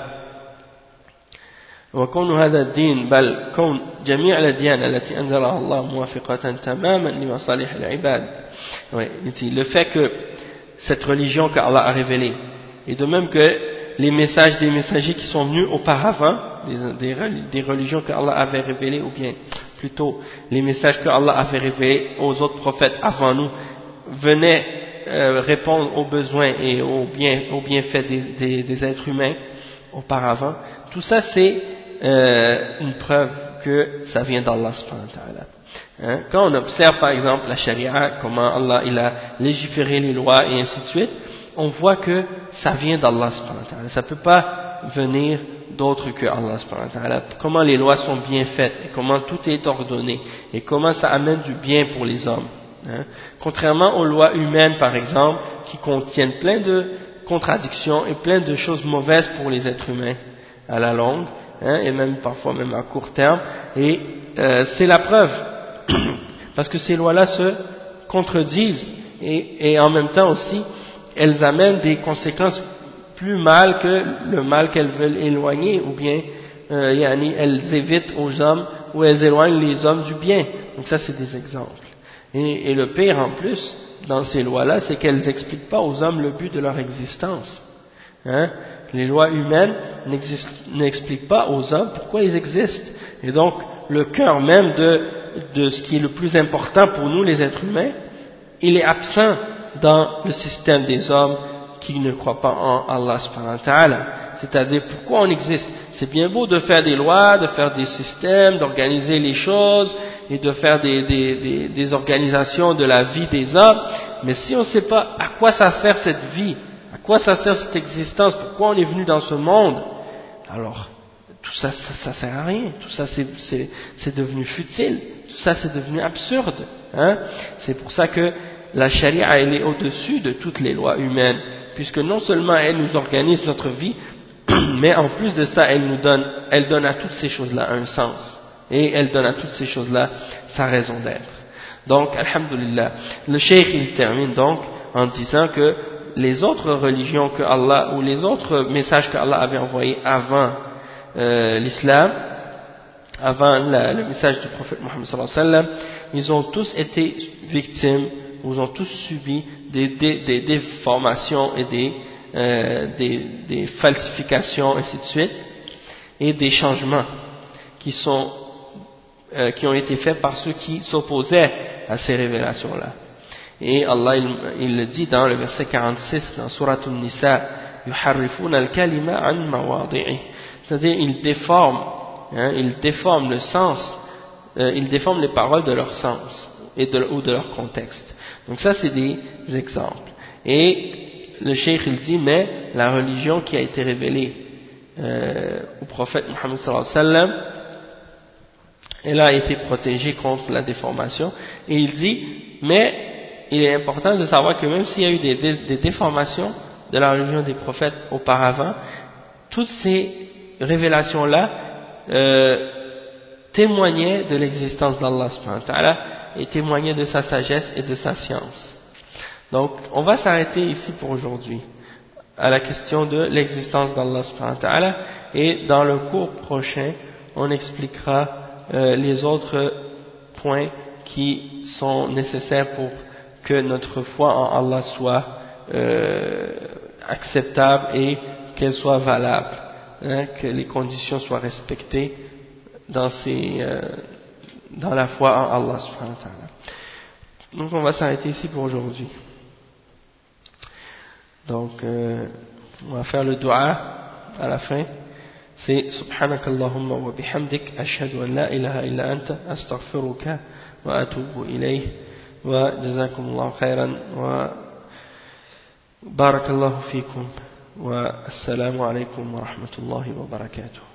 Speaker 1: وكون هذا الدين بل كون جميع الأديان التي أنزلها الله موافقة تماما لمصالح العباد, oui, il dit le fait que cette religion qu'Allah a révélée, et de même que les messages des messagers qui sont venus auparavant, des, des, des religions qu'Allah avait révélées, ou bien plutôt les messages qu'Allah avait révélés aux autres prophètes avant nous, venaient euh, répondre aux besoins et aux, bien, aux bienfaits des, des, des êtres humains auparavant. Tout ça c'est euh, une preuve que ça vient d'Allah subhanahu wa ta'ala. Hein? Quand on observe par exemple la charia, comment Allah il a légiféré les lois et ainsi de suite, on voit que ça vient d'Allah subhanahu wa ta'ala. Ça ne peut pas venir d'autre que Allah subhanahu wa ta'ala. Comment les lois sont bien faites, et comment tout est ordonné, et comment ça amène du bien pour les hommes. Hein? Contrairement aux lois humaines par exemple, qui contiennent plein de contradictions et plein de choses mauvaises pour les êtres humains à la longue, hein, et même parfois même à court terme, et euh, c'est la preuve, parce que ces lois-là se contredisent, et, et en même temps aussi, elles amènent des conséquences plus mal que le mal qu'elles veulent éloigner, ou bien euh, yani, elles évitent aux hommes, ou elles éloignent les hommes du bien. Donc ça c'est des exemples. Et, et le pire en plus, dans ces lois-là, c'est qu'elles n'expliquent pas aux hommes le but de leur existence. Hein? Les lois humaines n'expliquent pas aux hommes pourquoi ils existent. Et donc, le cœur même de, de ce qui est le plus important pour nous, les êtres humains, il est absent dans le système des hommes qui ne croient pas en Allah subhanahu wa ta'ala. C'est-à-dire, pourquoi on existe? C'est bien beau de faire des lois, de faire des systèmes, d'organiser les choses et de faire des, des, des, des organisations de la vie des hommes, mais si on ne sait pas à quoi ça sert cette vie, à quoi ça sert cette existence, pourquoi on est venu dans ce monde, alors tout ça, ça, ça sert à rien, tout ça c'est, c'est, c'est devenu futile, tout ça c'est devenu absurde, hein? C'est pour ça que la charia elle est au-dessus de toutes les lois humaines, puisque non seulement elle nous organise notre vie, mais en plus de ça elle nous donne, elle donne à toutes ces choses-là un sens, et elle donne à toutes ces choses-là sa raison d'être. Donc, alhamdulillah, le cheikh il termine donc en disant que les autres religions que Allah, ou les autres messages que Allah avait envoyés avant euh, l'islam, avant la, le message du prophète Mohammed sallallahu alayhi wa sallam, ils ont tous été victimes, ils ont tous subi des, des, des déformations et des, euh, des, des falsifications, ainsi de suite, et des changements qui sont euh, qui ont été faits par ceux qui s'opposaient à ces révélations-là. Et Allah il, il le dit dans le verset quarante-six dans Surat An-Nisa, yuharrifuna al-kalima an mawadi'i, c'est-à-dire ils déforment, hein, ils déforment le sens, euh, ils déforment les paroles de leur sens et de, ou de leur contexte. Donc ça c'est des exemples. Et le cheikh il dit, mais la religion qui a été révélée euh, au prophète Mohammed sallallahu alayhi wa sallam, elle a été protégée contre la déformation. Et il dit, mais il est important de savoir que même s'il y a eu des, des, des déformations de la religion des prophètes auparavant, toutes ces révélations-là euh, témoignaient de l'existence d'Allah subhanahu wa ta'ala et témoignaient de sa sagesse et de sa science. Donc, on va s'arrêter ici pour aujourd'hui à la question de l'existence d'Allah subhanahu wa ta'ala, et dans le cours prochain, on expliquera euh, les autres points qui sont nécessaires pour que notre foi en Allah soit euh, acceptable et qu'elle soit valable, hein, que les conditions soient respectées dans, ces, euh, dans la foi en Allah subhanahu wa ta'ala. Donc on va s'arrêter ici pour aujourd'hui. Donc euh, on va faire le dua à la fin. C'est subhanakallahumma wa bihamdik ashhadu an la ilaha illa anta astaghfiruka wa atubu ilayh. وجزاكم الله خيرا وبارك الله فيكم والسلام عليكم ورحمة الله وبركاته.